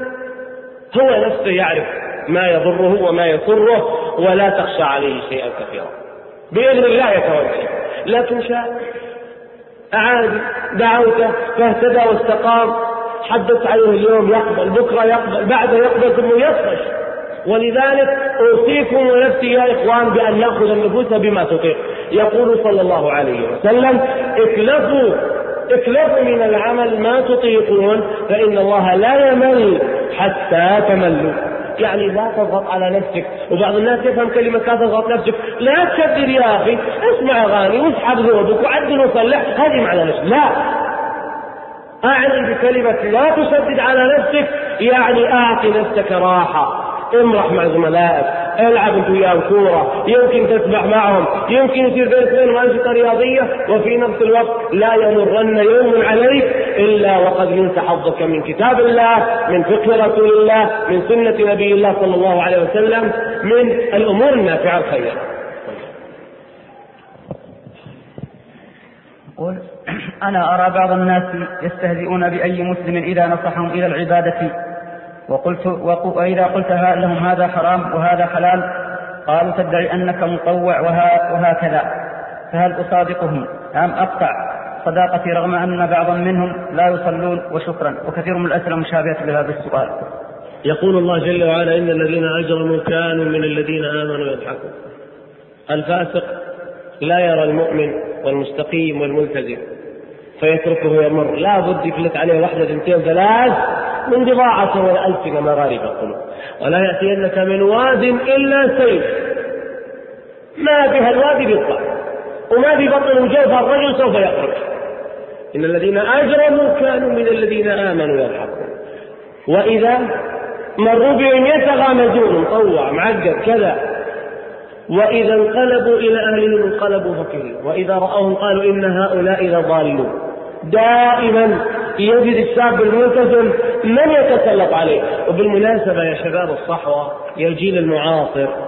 هو نفسه يعرف ما يضره وما يضره ولا تخشى عليه شيئا كثيرا، بإذن الله يتوجه. لكن شاء عادي دعوته فاهتدى واستقام، حدث عليه اليوم يقبل، بكرة يقبل، بعد يقبل، ثم يفرش. ولذلك أوصيكم ونفسي يا إخوان بأن نأخذ النفوس بما تطيق. يقول صلى الله عليه وسلم: اكلفوا من العمل ما تطيقون فإن الله لا يمل حتى تملوا. يعني لا تضغط على نفسك. وبعض الناس يفهم كلمة لا تضغط نفسك، لا تشدد يا أخي، اسمع أغاني واسحب ذوبك وعدل وصلح، هذه معنى نفسك. لا، أعني بكلمة لا تشدد على نفسك يعني أعطي نفسك راحة، امرح مع زملائك، العب انت وياهم كورة، يمكن تسبح معهم، يمكن يصير بين اثنين أنشطة رياضية، وفي نفس الوقت لا يمرن يوم عليك إلا وقد نلت حظك من كتاب الله، من فقه رسول الله، من سنة نبي الله صلى الله عليه وسلم، من الأمور النافعة الخيرة. أنا أرى بعض الناس يستهزئون بأي مسلم إذا نصحهم إلى العبادة وإذا قلت لهم هذا حرام وهذا حلال قالوا تدعي أنك مطوع وهكذا، فهل أصادقهم أم أقطع صداقتي رغم أن بعضا منهم لا يصلون؟ وشكرا. وكثير من الأسئلة مشابهة لهذا السؤال. يقول الله جل وعلا: إن الذين أجرموا كانوا من الذين آمنوا يضحكون. الفاسق لا يرى المؤمن والمستقيم والملتزم فيتركه يمر، لا بد يفلت عليه واحدة 2 3 من بضاعة والألسنة مغارب القلوب. ولا يأتينك من واد إلا سيف، ما بها الوادي بيطلع وما ببطن وجوفها الرجل سوف يخرج. إن الذين أجرموا كانوا من الذين آمنوا يضحكون وإذا مروا بهم يتغامزون، مطوع معقد كذا، وإذا انقلبوا إلى أهلهم انقلبوا فكهين، وإذا رأوهم قالوا إن هؤلاء لضالون. دائما يجد الشاب الملتزم من يتسلط عليه. وبالمناسبة يا شباب الصحوة، يا الجيل المعاصر،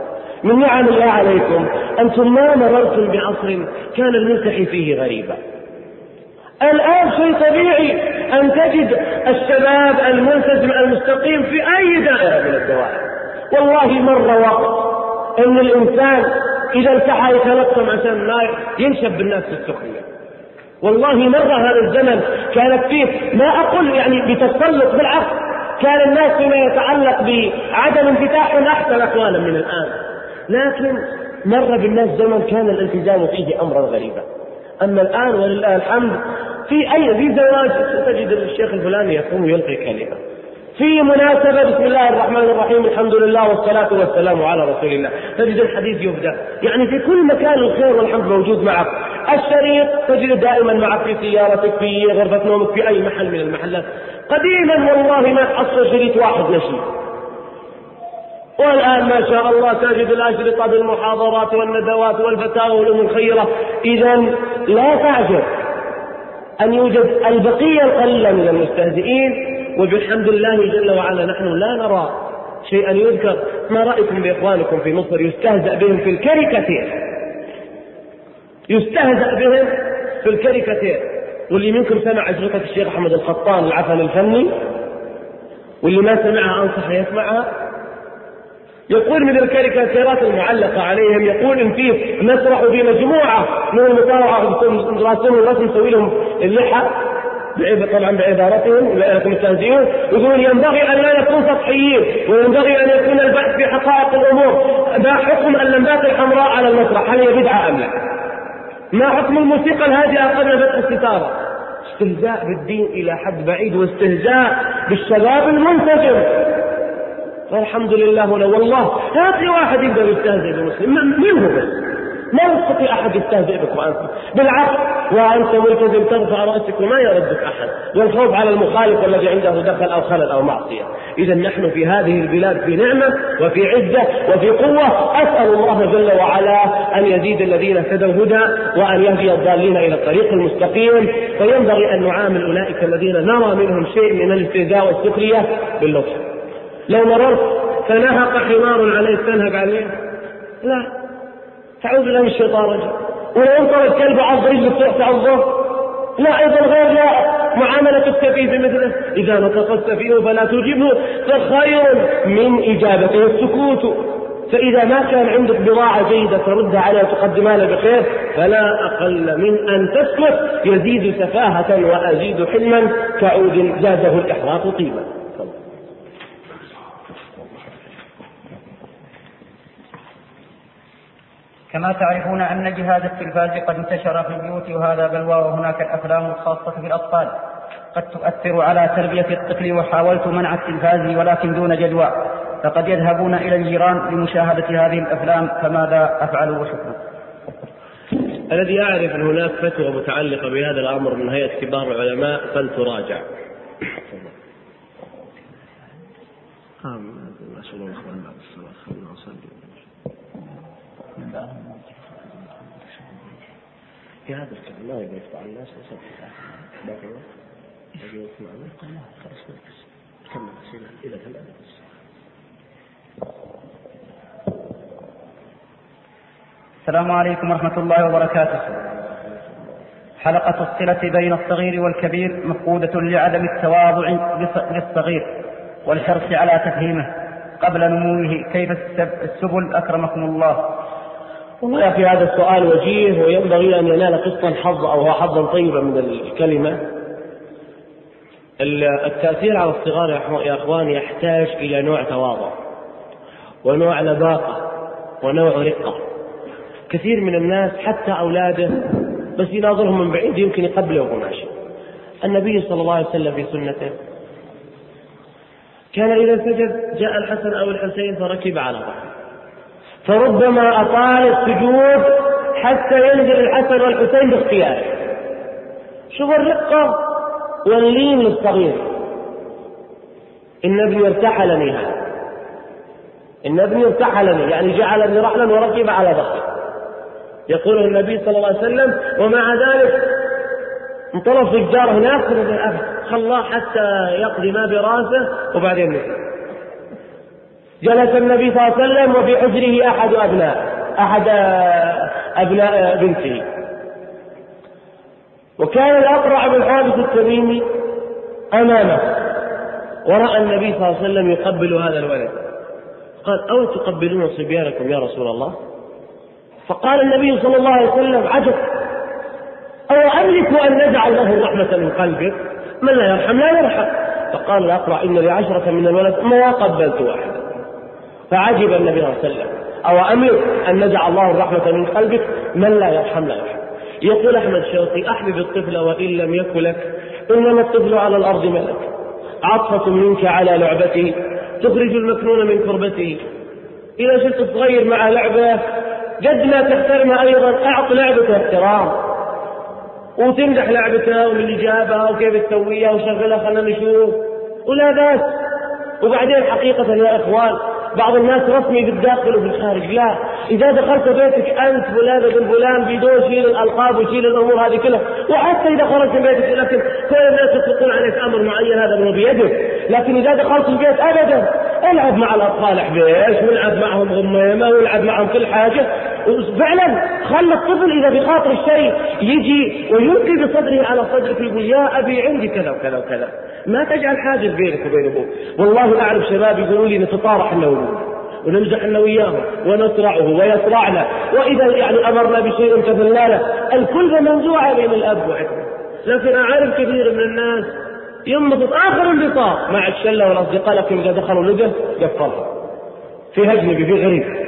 من نعم الله عليكم أنتم ما مررتم بعصر كان الملتحي فيه غريبا. الآن شيء طبيعي أن تجد الشباب الملتزم المستقيم في أي دائرة من الدوائر. والله مر وقت أن الإنسان إذا التحى يتلطم عشان لا ينشب بالناس في السخرية. والله مر هذا الزمن كانت فيه، ما أقول يعني بتسلط، بالعكس كان الناس فيما يتعلق بعدم انفتاح أحسن أحوالا من الآن. لكن مر بالناس زمن كان الالتزام فيه أمرا غريبا. أما الآن ولله الحمد في زواج تجد الشيخ الفلاني يقوم يلقي كلمة، في مناسبة بسم الله الرحمن الرحيم الحمد لله والصلاة والسلام على رسول الله، تجد الحديث يبدأ. يعني في كل مكان الخير والحمد موجود معك. الشريط تجد دائما معك في سيارتك، في غرفة نومك، في أي محل من المحلات. قديما والله ما تحصل شريط واحد نشيد، والآن ما شاء الله تجد الأشرطة بالمحاضرات والندوات والفتاوى والأمور الخيرة. إذا لا تعجب أن يوجد البقية القليلة من المستهزئين، وبالحمد الله جل وعلا نحن لا نرى شيئا يذكر. ما رأيكم بإخوانكم في مصر يستهزأ بهم في الكاريكاتير، يستهزأ بهم في الكاريكاتير. واللي منكم سمع أشرطة الشيخ أحمد الخطان العفن الفني، واللي ما سمعها أنصح يسمعها. يقول من الكاريكاتيرات المعلقة عليهم، يقول إن فيه نسرح في مجموعة من المطاوعة راسمهم الرسم سوي لهم اللحى طبعا بعبارتهم المستهزئون، يقول ينبغي أن لا نكون سطحيين، وينبغي أن يكون البحث في حقائق الأمور. ما حكم اللمبات الحمراء على المسرح، هل هي بدعة أم لا؟ ما حكم الموسيقى الهادئة قبل فتح الستارة؟ استهزاء بالدين إلى حد بعيد، واستهزاء بالشباب المنسجم. والحمد لله هنا والله هاتي واحد يقدر يستهزئ بالمسلم، من هو بس؟ ما يستطيع أحد يستهزئ بك وأنت بالعكس، وأنت ملتزم ترفع رأسك وما يردك أحد، والخوف على المخالف الذي عنده دخل أو خلل أو معصية. إذا نحن في هذه البلاد في نعمة وفي عزة وفي قوة. أسأل الله جل وعلا أن يزيد الذين اهتدوا هدى وأن يهدي الضالين إلى الطريق المستقيم. فينبغي أن نعامل أولئك الذين نرى منهم شيء من الاستهزاء والسخرية باللطف. لو مررت فنهق حمار عليك تنهق عليه؟ لا، تعوذ بالله من الشيطان الرجيم. ولو انطرد كلب عض رجلك تعضه؟ لا، ايضا غير لا معاملة السفيه مثله. اذا نطق السفيه فلا تجيبه، فخير من اجابته السكوت. فاذا ما كان عندك بضاعة جيدة ترد عليها وتقدمها له بخير، فلا اقل من ان تسكت. يزيد سفاهة وازيد حلما كعود زاده الاحراق طيبا. كما تعرفون أن جهاز التلفاز قد انتشر في البيوت، وهذا بلوى، وهناك الأفلام الخاصة بالأطفال قد تؤثر على تربية الطفل. وحاولت منع التلفاز ولكن دون جدوى، فقد يذهبون إلى الجيران لمشاهدة هذه الأفلام، فماذا أفعل؟ وشكرا. الذي أعرف أن هناك فتوى متعلقة بهذا الأمر من هيئة كبار العلماء فلتراجع. في هذا الكلام لا يبقى يتبع الناس وصدق باقي يجب يسمع عنه خلاص نركز كمل أسئلة إلى الآن. السلام عليكم ورحمة الله وبركاته. حلقة الصلة بين الصغير والكبير مفقودة لعدم التواضع للصغير والحرص على تفهيمه قبل نموه. كيف السبل أكرمكم الله؟ والله في هذا السؤال وجيه، وينبغي أن ينال قسطا حظ أو حظا طيبا من الكلمة. التأثير على الصغار يا أخوان يحتاج إلى نوع تواضع ونوع لباقة ونوع رقة. كثير من الناس حتى أولاده بس يناظرهم من بعيد يمكن يقبله وهو ماشي. النبي صلى الله عليه وسلم في سنته كان إذا سجد جاء الحسن أو الحسين فركب على ظهره، فربما أطال السجود حتى ينزل الحسن والحسين باختياره. شوف الرقة واللين للصغير. إن ابني ارتحلني هذا، إن ابني ارتحلني يعني جعلني رحلا وركب على ظهره، يقول النبي صلى الله عليه وسلم. ومع ذلك انطلق في الجار هناك خلاه حتى يقضي ما براسه وبعدين نزل. جلس النبي صلى الله عليه وسلم وفي حجره أحد أبناء بنته، وكان الأقرع بن حابس التميمي أمامه، ورأى النبي صلى الله عليه وسلم يقبل هذا الولد، قال: أو تقبلون صبيانكم يا رسول الله؟ فقال النبي صلى الله عليه وسلم: عجب، أو أملك أن نجعل له الرحمة من قلبك؟ من لا يرحم لا يرحم. فقال الأقرع: إن لي 10 من الولد ما قبلت واحدا. فعجب النبي صلى الله عليه وسلم: أو أملك أن نجعل الله الرحمة من قلبك؟ من لا يرحم لا يرحم. يقول أحمد شوقي: أحبب الطفل وإن لم يكن لك، إنما الطفل على الأرض ملك، عطفة منك على لعبته تخرج المكنون من كربته. إذا شفت تغير مع لعبة قد ما تحترمها أيضا أعط لعبته احترام، وتمدح لعبته واللي جابها وكيف تسويها وشغلها خلنا نشوف ولا بأس. وبعدين حقيقة يا إخوان بعض الناس رسمي بالداخل وفي الخارج، لا، إذا دخلت بيتك أنت فلان بن فلان بدون شيل الألقاب وشيل الأمور هذه كلها، وحتى إذا خرجت من بيتك، لكن كل الناس يطلقون عليك أمر معين هذا هو بيدك، لكن إذا دخلت البيت أبدا العب مع الأطفال حبيش، والعب معهم غميمة، والعب معهم كل حاجة. فعلا خلى الطفل إذا بخاطر الشيء يجي ويلقي بصدره على صدرك ويقول: يا أبي عندي كذا وكذا وكذا. ما تجعل حاجز بينك وبين أبوك. والله أعرف شباب يقولوا لي نتطارح احنا وياه ونمزح احنا وياهم ونصرعه ويصرعنا، وإذا يعني أمرنا بشيء تفلنا. الكل منزوعة بين الأب وابنه. لكن أعرف كثير من الناس ينبسط آخر انبساط مع الشلة والأصدقاء، لكن إذا دخلوا لقى قفلها في أجنبي في غريب.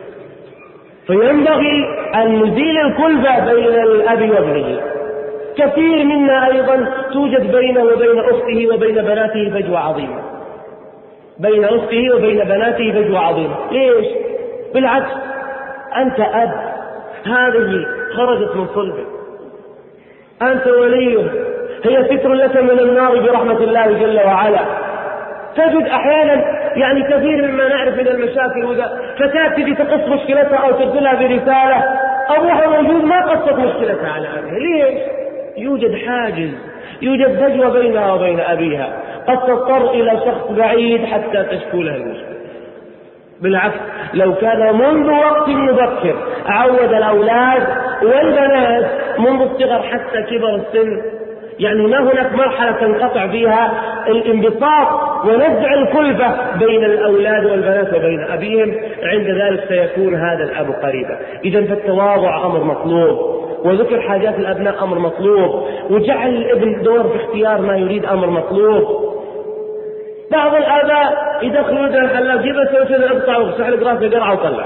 فينبغي أن نزيل الكلفة بين الأب وابنه. كثير منا أيضا توجد بينه وبين أخته وبين بناته فجوة عظيمة، بين أخته وبين بناته فجوة عظيمة. ليش؟ بالعكس، أنت أب، هذه خرجت من صلبك، أنت وليه، هي ستر لك من النار برحمة الله جل وعلا. تجد أحيانا يعني كثير مما نعرف من المشاكل، وإذا فتاة تجي تقص مشكلتها أو ترسلها برسالة، أبوها موجود ما قصت مشكلتها على أبيها. ليش؟ يوجد حاجز، يوجد فجوة بينها وبين أبيها، قد تضطر إلى شخص بعيد حتى تشكو له المشكلة. بالعكس، لو كان منذ وقت مبكر عود الأولاد والبنات منذ الصغر حتى كبر السن، يعني ما هناك مرحلة تنقطع فيها الانبساط ونزع الكلفة بين الأولاد والبنات وبين أبيهم، عند ذلك سيكون هذا الأب قريبا. إذن فالتواضع أمر مطلوب، وذكر حاجات الأبناء أمر مطلوب، وجعل الابن دور في اختيار ما يريد أمر مطلوب. بعض الآباء يدخلوا لنا الحلاق: جيب السوشن اقطع واغسح لك راسه قرعة وطلع.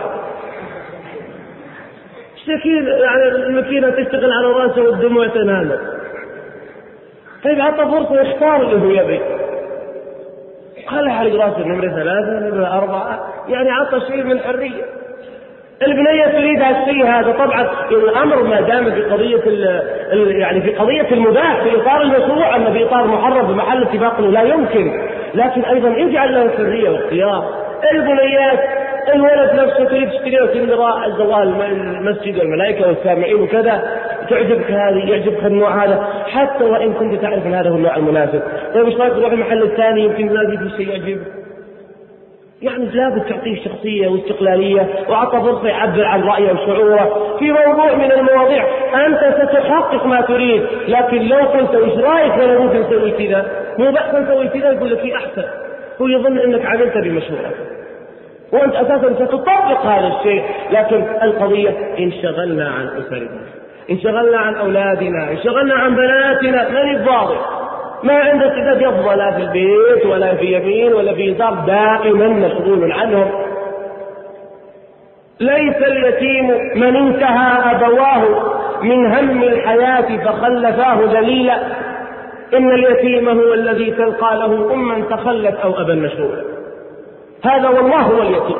الشكيل يعني الماكينة تشتغل على راسه والدموع تنهمر. طيب عطى فرصة يختار اللي هو يبي، قال حلق راسه نمرة 3 نمرة 4، يعني عطى شيء من حرية. البنية تريد هالشيء هذا. طبعا الأمر ما دام في قضية يعني في قضية المباح في إطار المشروع، أما في إطار محرم بمحل اتفاق لا يمكن، لكن أيضا اجعل له حرية واختيار. البنيات الولد نفسه تريد تشتري وتنرى عز الله المسجد والملائكة والسامعين وكذا، تعجبك هذه، يعجبك النوع هذا، حتى وإن كنت تعرف أن هذا هو النوع المناسب. طيب ايش رايك تروح المحل الثاني يمكن تلاقي في شيء يعجبك؟ يعني لابد تعطيه شخصية واستقلالية، وعطى فرصة يعبر عن رأيه وشعوره في موضوع من المواضيع. أنت ستحقق ما تريد، لكن لو قلت إيش رأيك ولا ممكن نسوي كذا، مو بأس نسوي كذا، يقول لك إيه أحسن، هو يظن أنك عملت بمشورته وأنت أساسا ستطبق هذا الشيء. لكن القضية انشغلنا عن أسرنا، انشغلنا عن أولادنا، انشغلنا عن بناتنا، من الضابط ما عنده استعداد يفضل لا في البيت ولا في يمين ولا في يسار، دائما مشغول عنهم. ليس اليتيم من انتهى أبواه من هم الحياة فخلفاه ذليلا، إن اليتيم هو الذي تلقى له أما تخلت أو أبا مشغولا. هذا والله هو اليتيم.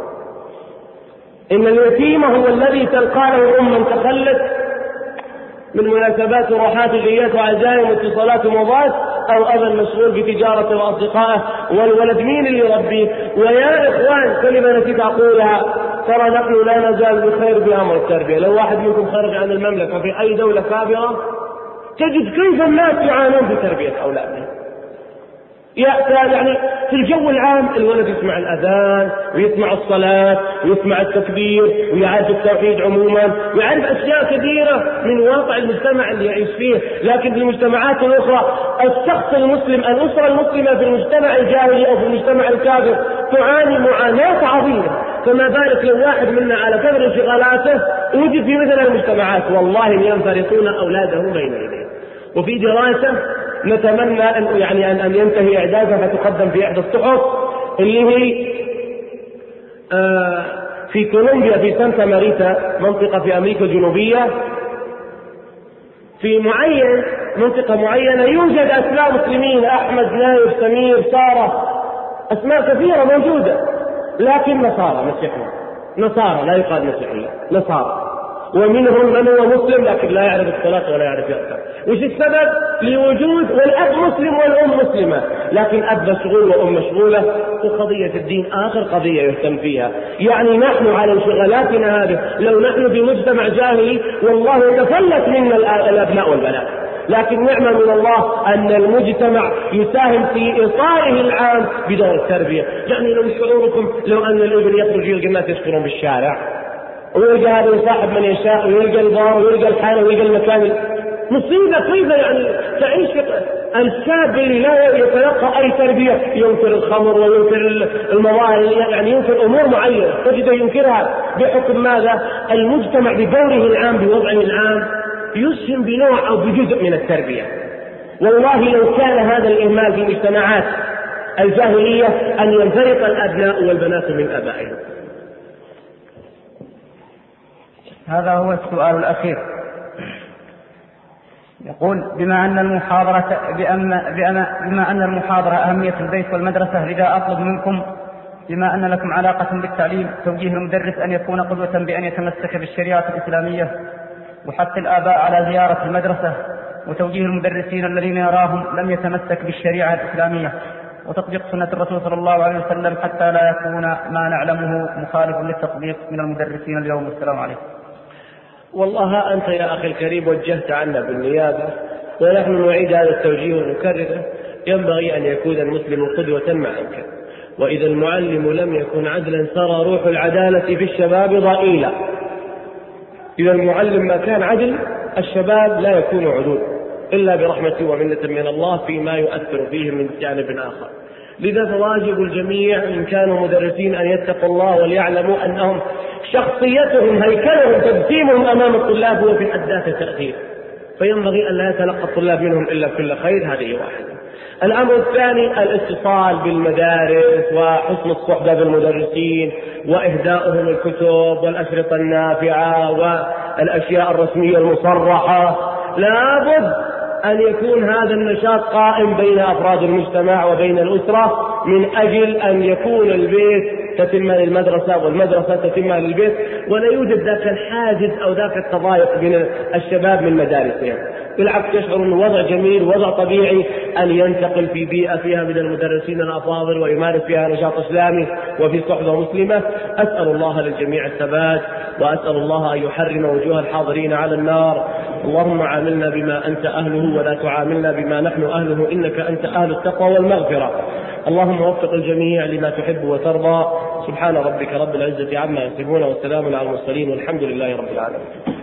إن اليتيم هو الذي تلقى له أما تخلت من مناسبات وراحات وجيات وعزائم واتصالات ومضات، أو أبا مسؤول بتجارة وأصدقائه، والولد مين اللي يربيه؟ ويا إخوان كلمة نسيت أقولها، ترى نحن لا نزال بخير بأمر التربية. لو واحد منكم خرج عن المملكة في أي دولة كابرة تجد كيف الناس يعانون بتربية أولادهم. يعني في الجو العام الولد يسمع الأذان ويسمع الصلاة ويسمع التكبير ويعرف التوحيد عموما ويعرف أشياء كثيرة من واقع المجتمع اللي يعيش فيه. لكن في المجتمعات الأخرى الشخص المسلم، الأسرة المسلمة في المجتمع الجاهلي أو في المجتمع الكافر تعاني معاناة عظيمة، فما بالك لو واحد منا على كثر انشغالاته وجد في مثل المجتمعات، والله ينفرطون أولادهم بين يديه. وفي دراسة نتمنى أن ينتهي إعدادها فتقدم في إحدى الصحف اللي هي في كولومبيا في سانتا ماريتا، منطقة في أمريكا الجنوبية، في منطقة معينة يوجد أسماء مسلمين، أحمد، نايف، سمير، سارة، أسماء كثيرة موجودة، لكن نصارى مسيحيين، نصارى لا يقال مسيحيين، نصارى، ومنهم من هو مسلم لكن لا يعرف الصلاة ولا يعرف يقرأ. وش السبب؟ لوجود والأب مسلم والأم مسلمة، لكن أب مشغول وأم مشغولة، وقضية الدين آخر قضية يهتم فيها. يعني نحن على انشغالاتنا هذه لو نحن في مجتمع جاهلي والله يتفلت منا الأبناء والبنات، لكن نعمة من الله أن المجتمع يساهم في إطاره العام بدور التربية. يعني لو شعوركم لو أن الابن يخرج يلقى الناس يشكرون بالشارع ويلقى هذا يصاحب من يشاء ويلقى البار ويلقى الحانة ويلقى المكان، مصيبة كيف يعني تعيش الشاب اللي لا يتلقى أي تربية ينكر الخمر وينكر المظاهر، يعني ينكر أمور معينة تجده ينكرها بحكم ماذا؟ المجتمع بدوره العام بوضعه العام يسهم بنوع أو بجزء من التربية. والله لو كان هذا الإهمال في المجتمعات الجاهلية أن ينفرط الأبناء والبنات من أبائهم. هذا هو السؤال الأخير. يقول: بما أن المحاضرة أهمية البيت والمدرسة، لذا أطلب منكم بما أن لكم علاقة بالتعليم توجيه المدرس أن يكون قدوة بأن يتمسك بالشريعة الإسلامية، وحث الآباء على زيارة المدرسة، وتوجيه المدرسين الذين يراهم لم يتمسك بالشريعة الإسلامية، وتطبيق سنة الرسول صلى الله عليه وسلم حتى لا يكون ما نعلمه مخالف للتطبيق من المدرسين اليوم. والسلام عليكم. والله أنت يا أخي الكريم وجهت عنا بالنيابة، ونحن نعيد هذا التوجيه ونكرره. ينبغي أن يكون المسلم قدوة معك، وإذا المعلم لم يكن عدلا سرى روح العدالة في الشباب ضئيلا. إذا المعلم ما كان عدل الشباب لا يكون عدول إلا برحمة ومنة من الله فيما يؤثر فيهم من جانب آخر. لذا فواجب الجميع إن كانوا مدرسين أن يتقوا الله وليعلموا أنهم شخصيتهم هيكلهم تجسيمهم أمام الطلاب هو في حد ذاته تأثير، فينبغي أن لا يتلقى الطلاب منهم إلا كل خير. هذه واحدة. الأمر الثاني الاتصال بالمدارس وحسن الصحبة بالمدرسين وإهداؤهم الكتب والأشرطة النافعة والأشياء الرسمية المصرحة. لابد أن يكون هذا النشاط قائم بين أفراد المجتمع وبين الأسرة من أجل أن يكون البيت تتم للمدرسة والمدرسة تتم للبيت، ولا يوجد ذاك الحاجز أو ذاك التضايق بين الشباب من مدارسهم. بالعكس يشعر أنه وضع جميل وضع طبيعي أن ينتقل في بيئة فيها من المدرسين الأفاضل ويمارس فيها نشاط إسلامي وفي صحبة مسلمة. أسأل الله للجميع الثبات، وأسأل الله أن يحرم وجوه الحاضرين على النار. اللهم عاملنا بما أنت أهله ولا تعاملنا بما نحن أهله، إنك أنت أهل التقوى والمغفرة. اللهم وفق الجميع لما تحب وترضى. سبحان ربك رب العزة عما يصفون، والسلام على المرسلين، والحمد لله رب العالمين.